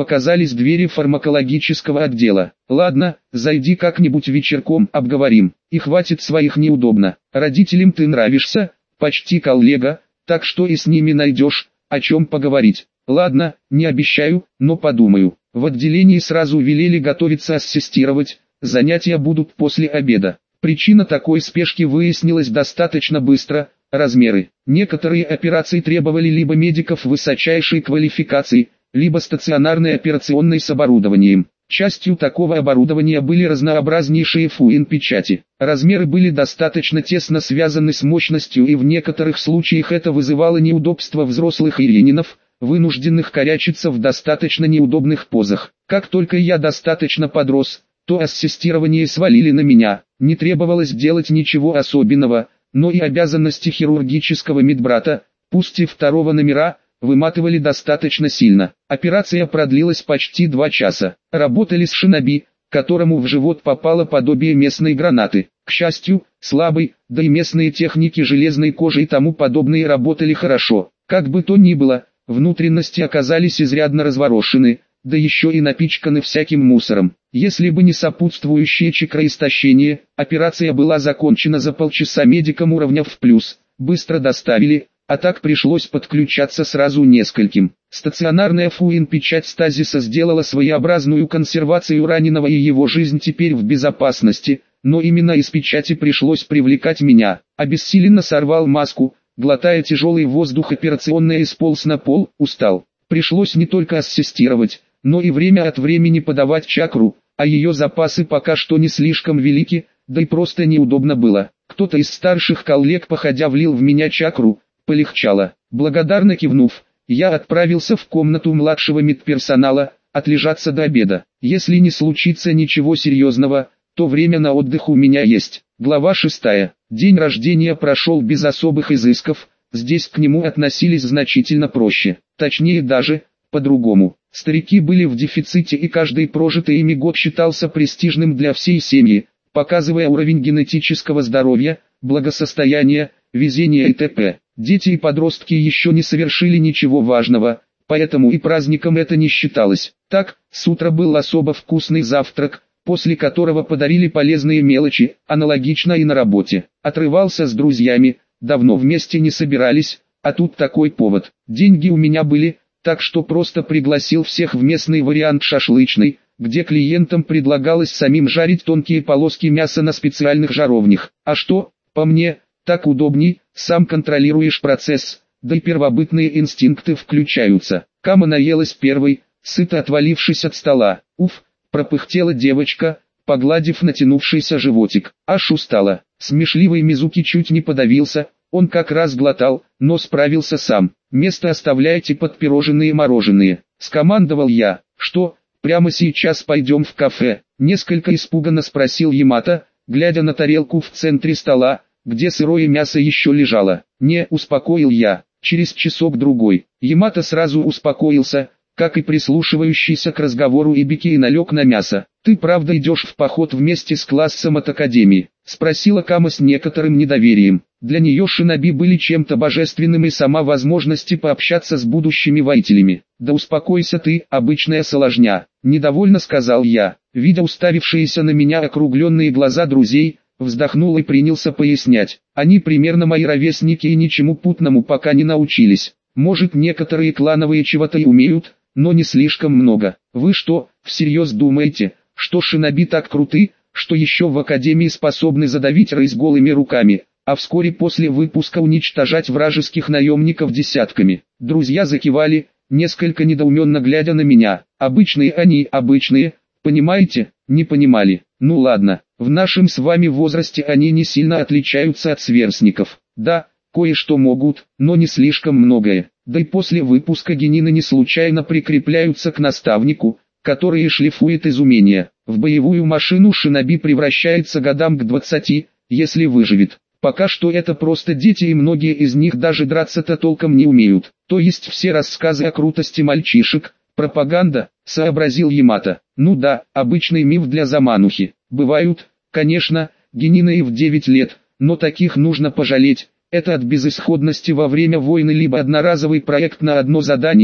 показались двери фармакологического отдела. Ладно, зайди как-нибудь вечерком, обговорим. И хватит своих неудобно. Родителям ты нравишься, почти коллега, так что и с ними найдешь, о чем поговорить. Ладно, не обещаю, но подумаю. В отделении сразу велели готовиться ассистировать, занятия будут после обеда. Причина такой спешки выяснилась достаточно быстро: размеры. Некоторые операции требовали либо медиков высочайшей квалификации, либо стационарной операционной с оборудованием. Частью такого оборудования были разнообразнейшие ФУИН-печати. Размеры были достаточно тесно связаны с мощностью, и в некоторых случаях это вызывало неудобства взрослых ирининов, вынужденных корячиться в достаточно неудобных позах. Как только я достаточно подрос, то ассистирование свалили на меня. Не требовалось делать ничего особенного, но и обязанности хирургического медбрата, пусть и второго номера, выматывали достаточно сильно. Операция продлилась почти 2 часа. Работали с шиноби, которому в живот попало подобие местной гранаты. К счастью, слабый, да и местные техники железной кожи и тому подобные работали хорошо. Как бы то ни было, внутренности оказались изрядно разворошены, да еще и напичканы всяким мусором. Если бы не сопутствующее чакроистощение, операция была закончена за полчаса медикам уровня в плюс. Быстро доставили, а так пришлось подключаться сразу нескольким. Стационарная ФУИН-печать стазиса сделала своеобразную консервацию раненого, и его жизнь теперь в безопасности, но именно из печати пришлось привлекать меня. Обессиленно сорвал маску, глотая тяжелый воздух операционной, и сполз на пол, устал. Пришлось не только ассистировать, но и время от времени подавать чакру, а ее запасы пока что не слишком велики, да и просто неудобно было. Кто-то из старших коллег походя влил в меня чакру, полегчало. Благодарно кивнув, я отправился в комнату младшего медперсонала, отлежаться до обеда. Если не случится ничего серьезного, то время на отдых у меня есть. Глава 6. День рождения прошел без особых изысков, здесь к нему относились значительно проще, точнее даже, по-другому. Старики были в дефиците, и каждый прожитый ими год считался престижным для всей семьи, показывая уровень генетического здоровья, благосостояния, везения и т.п. Дети и подростки еще не совершили ничего важного, поэтому и праздником это не считалось. Так, с утра был особо вкусный завтрак, после которого подарили полезные мелочи, аналогично и на работе. Отрывался с друзьями, давно вместе не собирались, а тут такой повод. Деньги у меня были, так что просто пригласил всех в местный вариант шашлычный, где клиентам предлагалось самим жарить тонкие полоски мяса на специальных жаровнях. А что, по мне, так удобней, сам контролируешь процесс, да и первобытные инстинкты включаются. Кама наелась первой, сыто отвалившись от стола. Уф, пропыхтела девочка, погладив натянувшийся животик. Аж устала. Смешливый Мизуки чуть не подавился, он как раз глотал, но справился сам. «Место оставляйте под пирожные мороженые», — скомандовал я. «Что, прямо сейчас пойдем в кафе?» — несколько испуганно спросил Ямато, глядя на тарелку в центре стола, где сырое мясо еще лежало. «Не», — успокоил я, — «через часок-другой». Ямато сразу успокоился, как и прислушивающийся к разговору Ибики, и налег на мясо. «Ты правда идешь в поход вместе с классом от Академии?» — спросила Кама с некоторым недоверием. Для нее шиноби были чем-то божественным, и сама возможность пообщаться с будущими воителями. «Да успокойся ты, обычная соложня», — недовольно сказал я. Видя уставившиеся на меня округленные глаза друзей, вздохнул и принялся пояснять. «Они примерно мои ровесники и ничему путному пока не научились. Может, некоторые клановые чего-то и умеют, но не слишком много. Вы что, всерьез думаете, что шиноби так круты, что еще в Академии способны задавить рысь голыми руками, а вскоре после выпуска уничтожать вражеских наемников десятками?» Друзья закивали, несколько недоуменно глядя на меня. Обычные они, обычные, понимаете, не понимали. Ну ладно, в нашем с вами возрасте они не сильно отличаются от сверстников. Да, кое-что могут, но не слишком многое. Да и после выпуска генины не случайно прикрепляются к наставнику, который шлифует изумения. В боевую машину шиноби превращается годам к 20, если выживет. Пока что это просто дети, и многие из них даже драться-то толком не умеют. То есть все рассказы о крутости мальчишек — пропаганда, сообразил Ямато. Ну да, обычный миф для заманухи. Бывают, конечно, генины и в 9 лет, но таких нужно пожалеть. Это от безысходности во время войны, либо одноразовый проект на одно задание,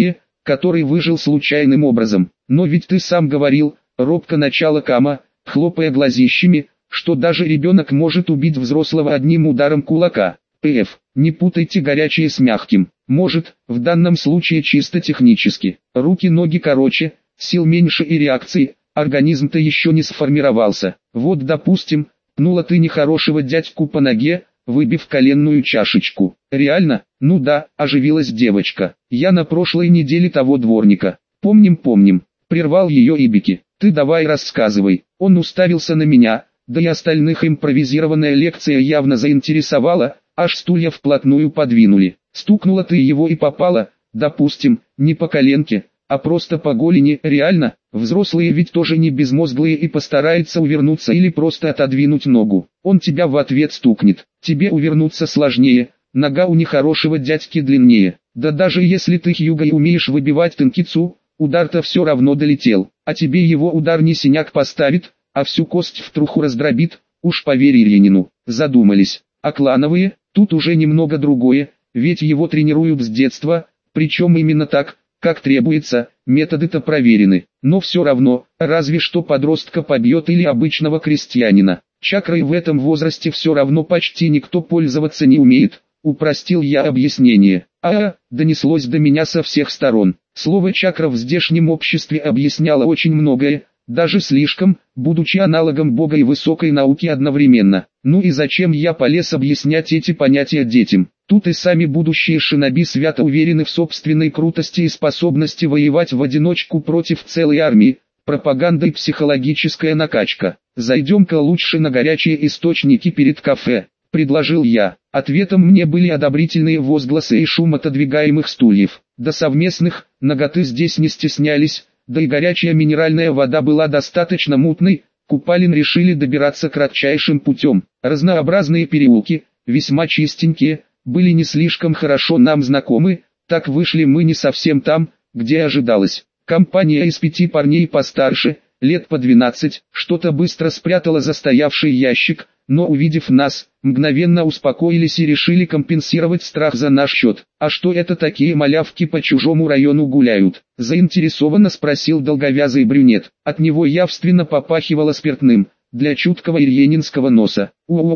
который выжил случайным образом. Но ведь ты сам говорил, робко начала Кама, хлопая глазищами, что даже ребенок может убить взрослого одним ударом кулака. Не путайте горячее с мягким. Может, в данном случае чисто технически. Руки-ноги короче, сил меньше и реакции, организм-то еще не сформировался. Вот допустим, пнула ты нехорошего дядьку по ноге, выбив коленную чашечку. Реально? Ну да, оживилась девочка. Я на прошлой неделе того дворника. Помним. Прервал ее Ибики. Ты давай рассказывай. Он уставился на меня, да и остальных импровизированная лекция явно заинтересовала, аж стулья вплотную подвинули. Стукнула ты его и попала, допустим, не по коленке, а просто по голени. Реально, взрослые ведь тоже не безмозглые и постараются увернуться или просто отодвинуть ногу. Он тебя в ответ стукнет. Тебе увернуться сложнее, нога у нехорошего дядьки длиннее. Да даже если ты хьюгой умеешь выбивать тенкицу, удар-то все равно долетел. А тебе его удар не синяк поставит, а всю кость в труху раздробит. Уж поверь Ильинину. Задумались. А клановые, тут уже немного другое, ведь его тренируют с детства, причем именно так, как требуется, методы-то проверены. Но все равно, разве что подростка побьет или обычного крестьянина. Чакрой в этом возрасте все равно почти никто пользоваться не умеет, упростил я объяснение. Донеслось до меня со всех сторон. Слово чакра в здешнем обществе объясняло очень многое, даже слишком, будучи аналогом Бога и высокой науки одновременно. Ну и зачем я полез объяснять эти понятия детям? Тут и сами будущие шиноби свято уверены в собственной крутости и способности воевать в одиночку против целой армии. Пропаганда и психологическая накачка. Зайдем-ка лучше на горячие источники перед кафе, предложил я. Ответом мне были одобрительные возгласы и шум отодвигаемых стульев. До совместных, наготы здесь не стеснялись, да и горячая минеральная вода была достаточно мутной, Купалин решили добираться кратчайшим путем. Разнообразные переулки, весьма чистенькие, были не слишком хорошо нам знакомы, так вышли мы не совсем там, где ожидалось. Компания из 5 парней постарше, лет по 12, что-то быстро спрятала застоявший ящик, но увидев нас, мгновенно успокоились и решили компенсировать страх за наш счет. «А что это такие малявки по чужому району гуляют?» – заинтересованно спросил долговязый брюнет. От него явственно попахивало спиртным, для чуткого ирьенинского носа.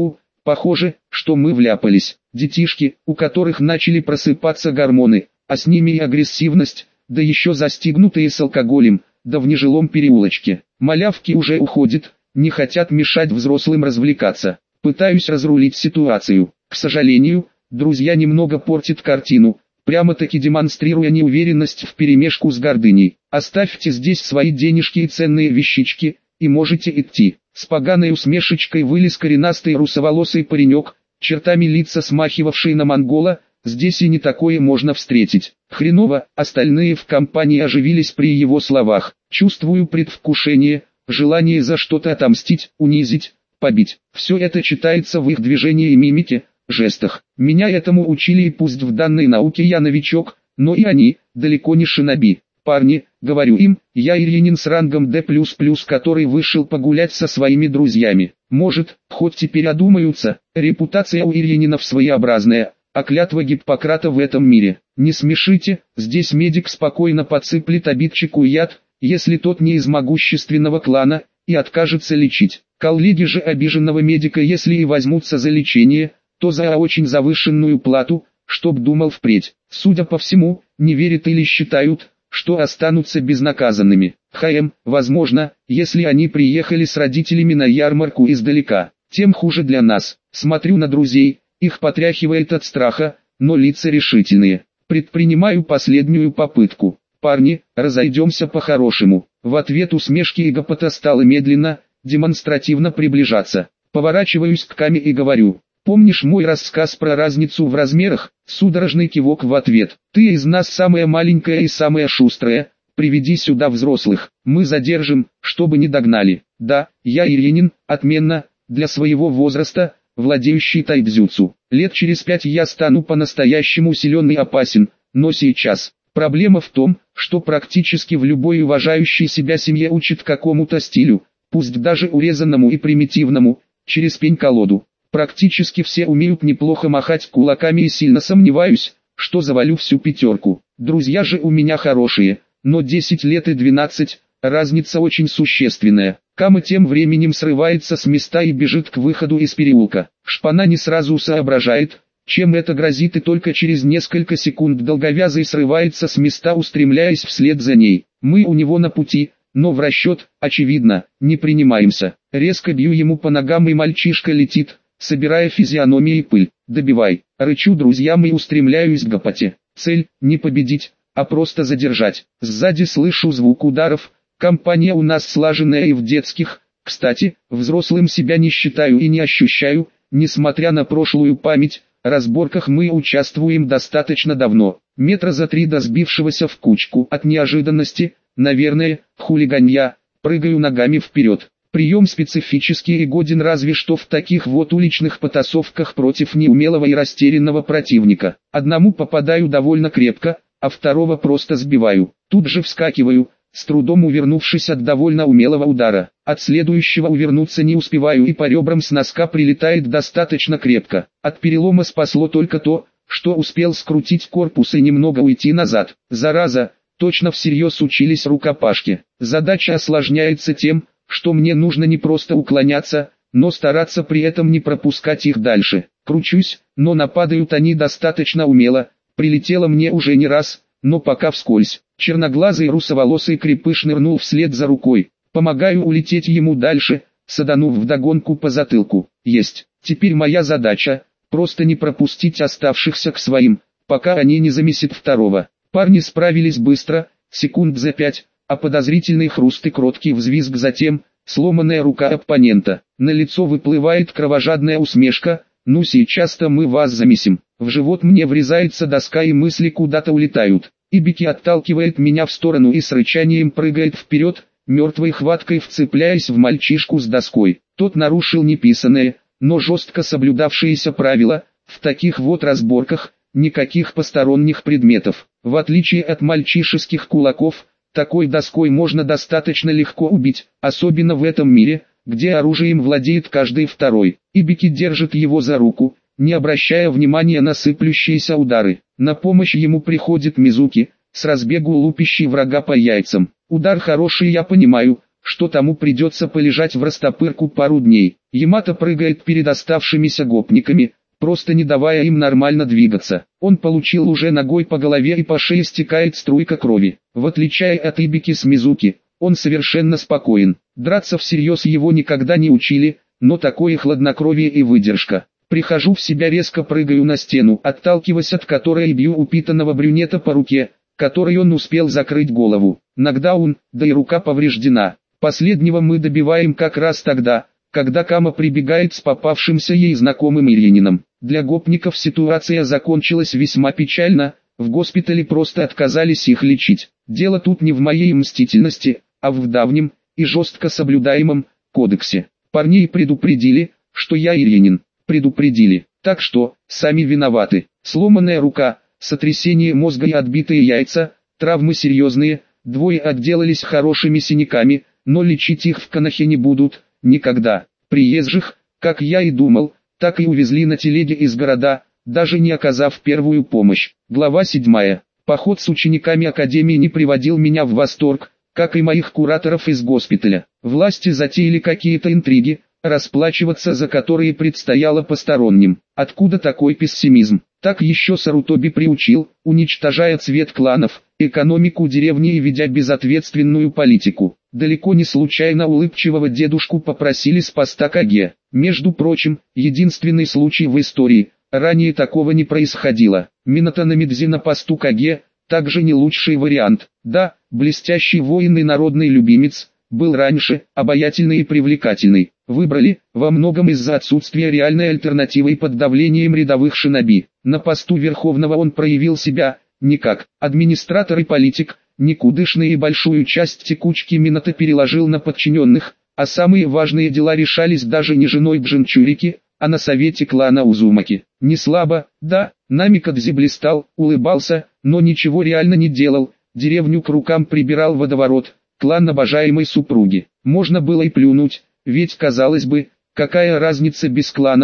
Похоже, что мы вляпались. Детишки, у которых начали просыпаться гормоны, а с ними и агрессивность, да еще застигнутые с алкоголем, да в нежилом переулочке. Малявки уже уходят, не хотят мешать взрослым развлекаться. Пытаюсь разрулить ситуацию. К сожалению, друзья немного портят картину, прямо-таки демонстрируя неуверенность вперемешку с гордыней. Оставьте здесь свои денежки и ценные вещички, и можете идти. С поганой усмешечкой вылез коренастый русоволосый паренек, чертами лица смахивавший на монгола. Здесь и не такое можно встретить. Хреново, остальные в компании оживились при его словах. Чувствую предвкушение, желание за что-то отомстить, унизить, побить. Все это читается в их движении и мимике, жестах. Меня этому учили, и пусть в данной науке я новичок, но и они, далеко не шиноби. Парни, говорю им, я ирьянин с рангом D++, который вышел погулять со своими друзьями. Может, хоть теперь одумаются, репутация у ирьянинов своеобразная, а клятва Гиппократа в этом мире. Не смешите, здесь медик спокойно подсыплет обидчику яд, если тот не из могущественного клана, и откажется лечить. Коллеги же обиженного медика, если и возьмутся за лечение, то за очень завышенную плату, чтоб думал впредь. Судя по всему, не верят или считают, что останутся безнаказанными. Возможно, если они приехали с родителями на ярмарку издалека, тем хуже для нас. Смотрю на друзей, их потряхивает от страха, но лица решительные. Предпринимаю последнюю попытку. Парни, разойдемся по-хорошему. В ответ усмешки и гопота стало медленно, демонстративно приближаться. Поворачиваюсь к Каме и говорю: помнишь мой рассказ про разницу в размерах? Судорожный кивок в ответ. Ты из нас самая маленькая и самая шустрая, приведи сюда взрослых, мы задержим, чтобы не догнали. Да, я ирьянин, отменно, для своего возраста, владеющий тайцзюцу. Лет через 5 я стану по-настоящему силен и опасен, но сейчас. Проблема в том, что практически в любой уважающей себя семье учат какому-то стилю, пусть даже урезанному и примитивному, через пень-колоду. Практически все умеют неплохо махать кулаками и сильно сомневаюсь, что завалю всю пятерку. Друзья же у меня хорошие, но 10 лет и 12, разница очень существенная. Кама тем временем срывается с места и бежит к выходу из переулка. Шпана не сразу соображает, чем это грозит, и только через несколько секунд долговязый срывается с места, устремляясь вслед за ней. Мы у него на пути, но в расчет, очевидно, не принимаемся. Резко бью ему по ногам, и мальчишка летит, собирая физиономии и пыль. «Добивай!» Рычу друзьям и устремляюсь к гопоте. Цель – не победить, а просто задержать. Сзади слышу звук ударов. Компания у нас слаженная и в детских. Кстати, взрослым себя не считаю и не ощущаю, несмотря на прошлую память. В разборках мы участвуем достаточно давно. Метра за 3 до сбившегося в кучку от неожиданности, наверное, хулиганья, прыгаю ногами вперед. Прием специфический и годен разве что в таких вот уличных потасовках против неумелого и растерянного противника. Одному попадаю довольно крепко, а второго просто сбиваю. Тут же вскакиваю, с трудом увернувшись от довольно умелого удара. От следующего увернуться не успеваю, и по ребрам с носка прилетает достаточно крепко. От перелома спасло только то, что успел скрутить корпус и немного уйти назад. Зараза, точно всерьез учились рукопашке. Задача осложняется тем, что мне нужно не просто уклоняться, но стараться при этом не пропускать их дальше. Кручусь, но нападают они достаточно умело. Прилетело мне уже не раз, но пока вскользь. Черноглазый русоволосый крепыш нырнул вслед за рукой. Помогаю улететь ему дальше, саданув вдогонку по затылку. Есть. Теперь моя задача – просто не пропустить оставшихся к своим, пока они не замесят второго. Парни справились быстро, секунд за 5, а подозрительный хруст и кроткий взвизг затем, сломанная рука оппонента. На лицо выплывает кровожадная усмешка: «Ну сейчас-то мы вас замесим». В живот мне врезается доска, и мысли куда-то улетают. Ибики отталкивает меня в сторону и с рычанием прыгает вперед, мертвой хваткой вцепляясь в мальчишку с доской. Тот нарушил неписанное, но жестко соблюдавшиеся правила: в таких вот разборках никаких посторонних предметов. В отличие от мальчишеских кулаков, такой доской можно достаточно легко убить, особенно в этом мире, где оружием владеет каждый второй. Ибики держит его за руку, не обращая внимания на сыплющиеся удары. На помощь ему приходит Мизуки, с разбегу лупящий врага по яйцам. Удар хороший, я понимаю, что тому придется полежать в растопырку пару дней. Ямато прыгает перед оставшимися гопниками, просто не давая им нормально двигаться. Он получил уже ногой по голове, и по шее стекает струйка крови. В отличие от Ибики с Мизуки, он совершенно спокоен. Драться всерьез его никогда не учили, но такое хладнокровие и выдержка. Прихожу в себя, резко прыгаю на стену, отталкиваясь от которой, и бью упитанного брюнета по руке, которой он успел закрыть голову. Нокдаун, да и рука повреждена. Последнего мы добиваем как раз тогда, когда Кама прибегает с попавшимся ей знакомым Ильянином. Для гопников ситуация закончилась весьма печально, в госпитале просто отказались их лечить. Дело тут не в моей мстительности, а в давнем и жестко соблюдаемом кодексе. Парней предупредили, что я Ильянин. Предупредили, так что, сами виноваты. Сломанная рука, сотрясение мозга и отбитые яйца, травмы серьезные, двое отделались хорошими синяками, но лечить их в Канахе не будут, никогда. Приезжих, как я и думал, так и увезли на телеге из города, даже не оказав первую помощь. Глава 7. Поход с учениками академии не приводил меня в восторг, как и моих кураторов из госпиталя. Власти затеяли какие-то интриги, расплачиваться за которые предстояло посторонним. Откуда такой пессимизм? Так еще Сарутоби приучил, уничтожая цвет кланов, экономику деревни и ведя безответственную политику. Далеко не случайно улыбчивого дедушку попросили с поста Каге. Между прочим, единственный случай в истории, ранее такого не происходило. Минато Намидзи на посту Каге, также не лучший вариант. Да, блестящий воин и народный любимец, был раньше обаятельный и привлекательный. Выбрали, во многом из-за отсутствия реальной альтернативы и под давлением рядовых шиноби. На посту Верховного он проявил себя, не как администратор и политик, никудышный, и большую часть текучки Минато переложил на подчиненных, а самые важные дела решались даже не женой Джинчурики, а на совете клана Узумаки. Не слабо, да, Намикадзи блистал, улыбался, но ничего реально не делал, деревню к рукам прибирал водоворот, клан обожаемой супруги. Можно было и плюнуть, ведь, казалось бы, какая разница бесклановым,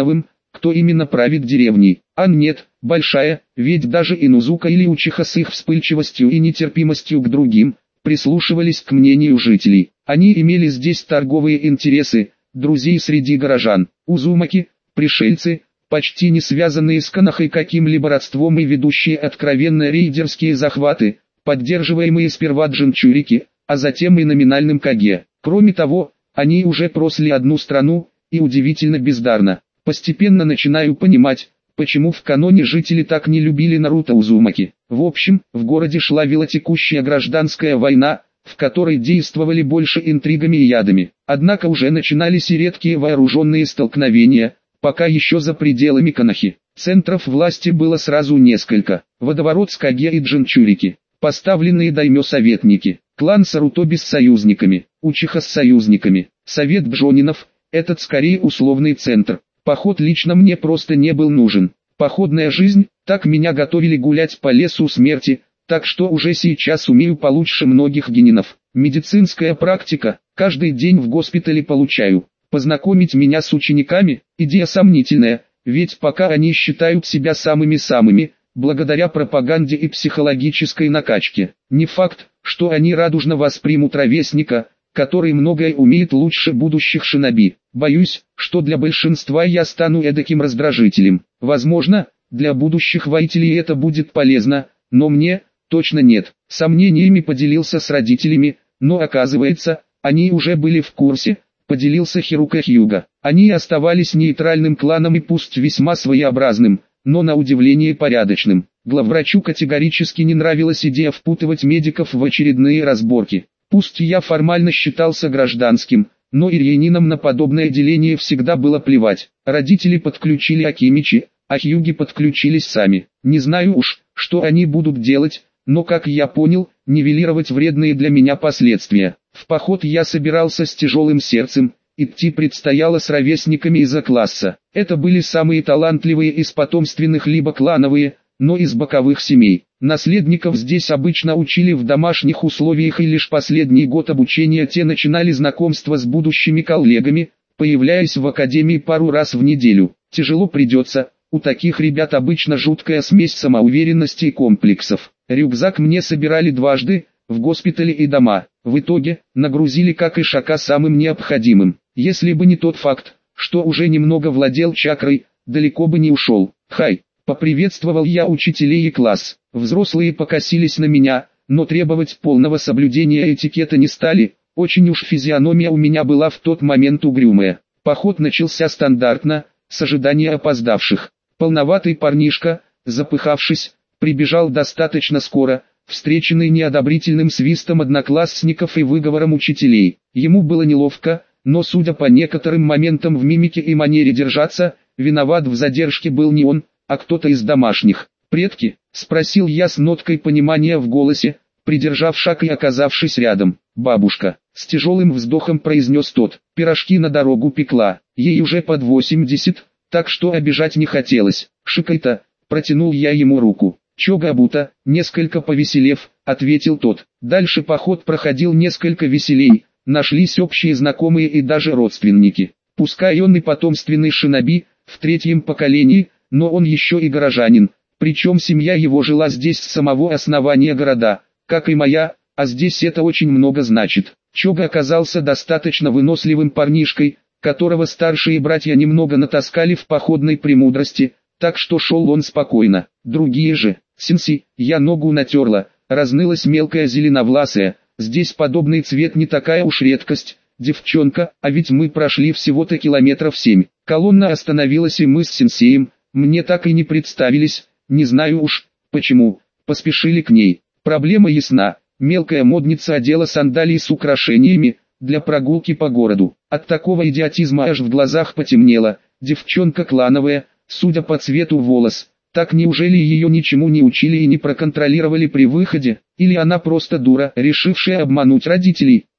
кто именно правит деревней. А нет, большая, ведь даже Инузука или Учиха с их вспыльчивостью и нетерпимостью к другим, прислушивались к мнению жителей. Они имели здесь торговые интересы, друзей среди горожан. Узумаки, пришельцы, почти не связанные с Конохой каким-либо родством и ведущие откровенно рейдерские захваты, поддерживаемые сперва Джинчурики, а затем и номинальным Каге. Кроме того, они уже просли одну страну, и удивительно бездарно. Постепенно начинаю понимать, почему в каноне жители так не любили Наруто Узумаки. В общем, в городе шла велотекущая гражданская война, в которой действовали больше интригами и ядами. Однако уже начинались и редкие вооруженные столкновения, пока еще за пределами Конохи. Центров власти было сразу несколько. Водоворот с Каге и Джинчурики, поставленные даймё-советники, клан Сарутоби с союзниками, Учиха с союзниками, совет Бжонинов, этот скорее условный центр. Поход лично мне просто не был нужен. Походная жизнь, так меня готовили гулять по лесу смерти, так что уже сейчас умею получше многих генинов. Медицинская практика, каждый день в госпитале получаю. Познакомить меня с учениками, идея сомнительная, ведь пока они считают себя самыми-самыми, благодаря пропаганде и психологической накачке. Не факт, что они радужно воспримут ровесника, который многое умеет лучше будущих шиноби. Боюсь, что для большинства я стану эдаким раздражителем. Возможно, для будущих воителей это будет полезно, но мне, точно нет. Сомнениями поделился с родителями, но оказывается, они уже были в курсе, поделился Хирука Хьюга. Они оставались нейтральным кланом и пусть весьма своеобразным, но на удивление порядочным. Главврачу категорически не нравилась идея впутывать медиков в очередные разборки. Пусть я формально считался гражданским, но ирьянином на подобное деление всегда было плевать. Родители подключили Акимичи, а Хьюги подключились сами. Не знаю уж, что они будут делать, но как я понял, нивелировать вредные для меня последствия. В поход я собирался с тяжелым сердцем, идти предстояло с ровесниками из А-класса. Это были самые талантливые из потомственных либо клановые, но из боковых семей. Наследников здесь обычно учили в домашних условиях и лишь последний год обучения те начинали знакомство с будущими коллегами, появляясь в академии пару раз в неделю. Тяжело придется, у таких ребят обычно жуткая смесь самоуверенности и комплексов. Рюкзак мне собирали дважды, в госпитале и дома. В итоге, нагрузили как и Шака самым необходимым. Если бы не тот факт, что уже немного владел чакрой, далеко бы не ушел. Хай! Поприветствовал я учителей и класс. Взрослые покосились на меня, но требовать полного соблюдения этикета не стали, очень уж физиономия у меня была в тот момент угрюмая. Поход начался стандартно, с ожидания опоздавших. Полноватый парнишка, запыхавшись, прибежал достаточно скоро, встреченный неодобрительным свистом одноклассников и выговором учителей. Ему было неловко, но судя по некоторым моментам в мимике и манере держаться, виноват в задержке был не он, а кто-то из домашних. «Предки?» – спросил я с ноткой понимания в голосе, придержав шаг и оказавшись рядом. «Бабушка», – с тяжелым вздохом произнес тот, – «пирожки на дорогу пекла, ей уже под 80, так что обижать не хотелось». «Шикай-то», – протянул я ему руку. «Чогабута», – несколько повеселев, ответил тот. Дальше поход проходил несколько веселей, нашлись общие знакомые и даже родственники. Пускай он и потомственный шиноби, в третьем поколении, но он еще и горожанин, причем семья его жила здесь с самого основания города, как и моя, а здесь это очень много значит. Чога оказался достаточно выносливым парнишкой, которого старшие братья немного натаскали в походной премудрости, так что шел он спокойно. Другие же, Синси, я ногу натерла, разнылась мелкая зеленовласая, здесь подобный цвет не такая уж редкость. Девчонка, а ведь мы прошли всего-то километров 7. Колонна остановилась и мы с сенсеем, мне так и не представились, не знаю уж, почему, поспешили к ней. Проблема ясна, мелкая модница одела сандалии с украшениями, для прогулки по городу. От такого идиотизма аж в глазах потемнело, девчонка клановая, судя по цвету волос. Так неужели ее ничему не учили и не проконтролировали при выходе, или она просто дура, решившая обмануть родителей?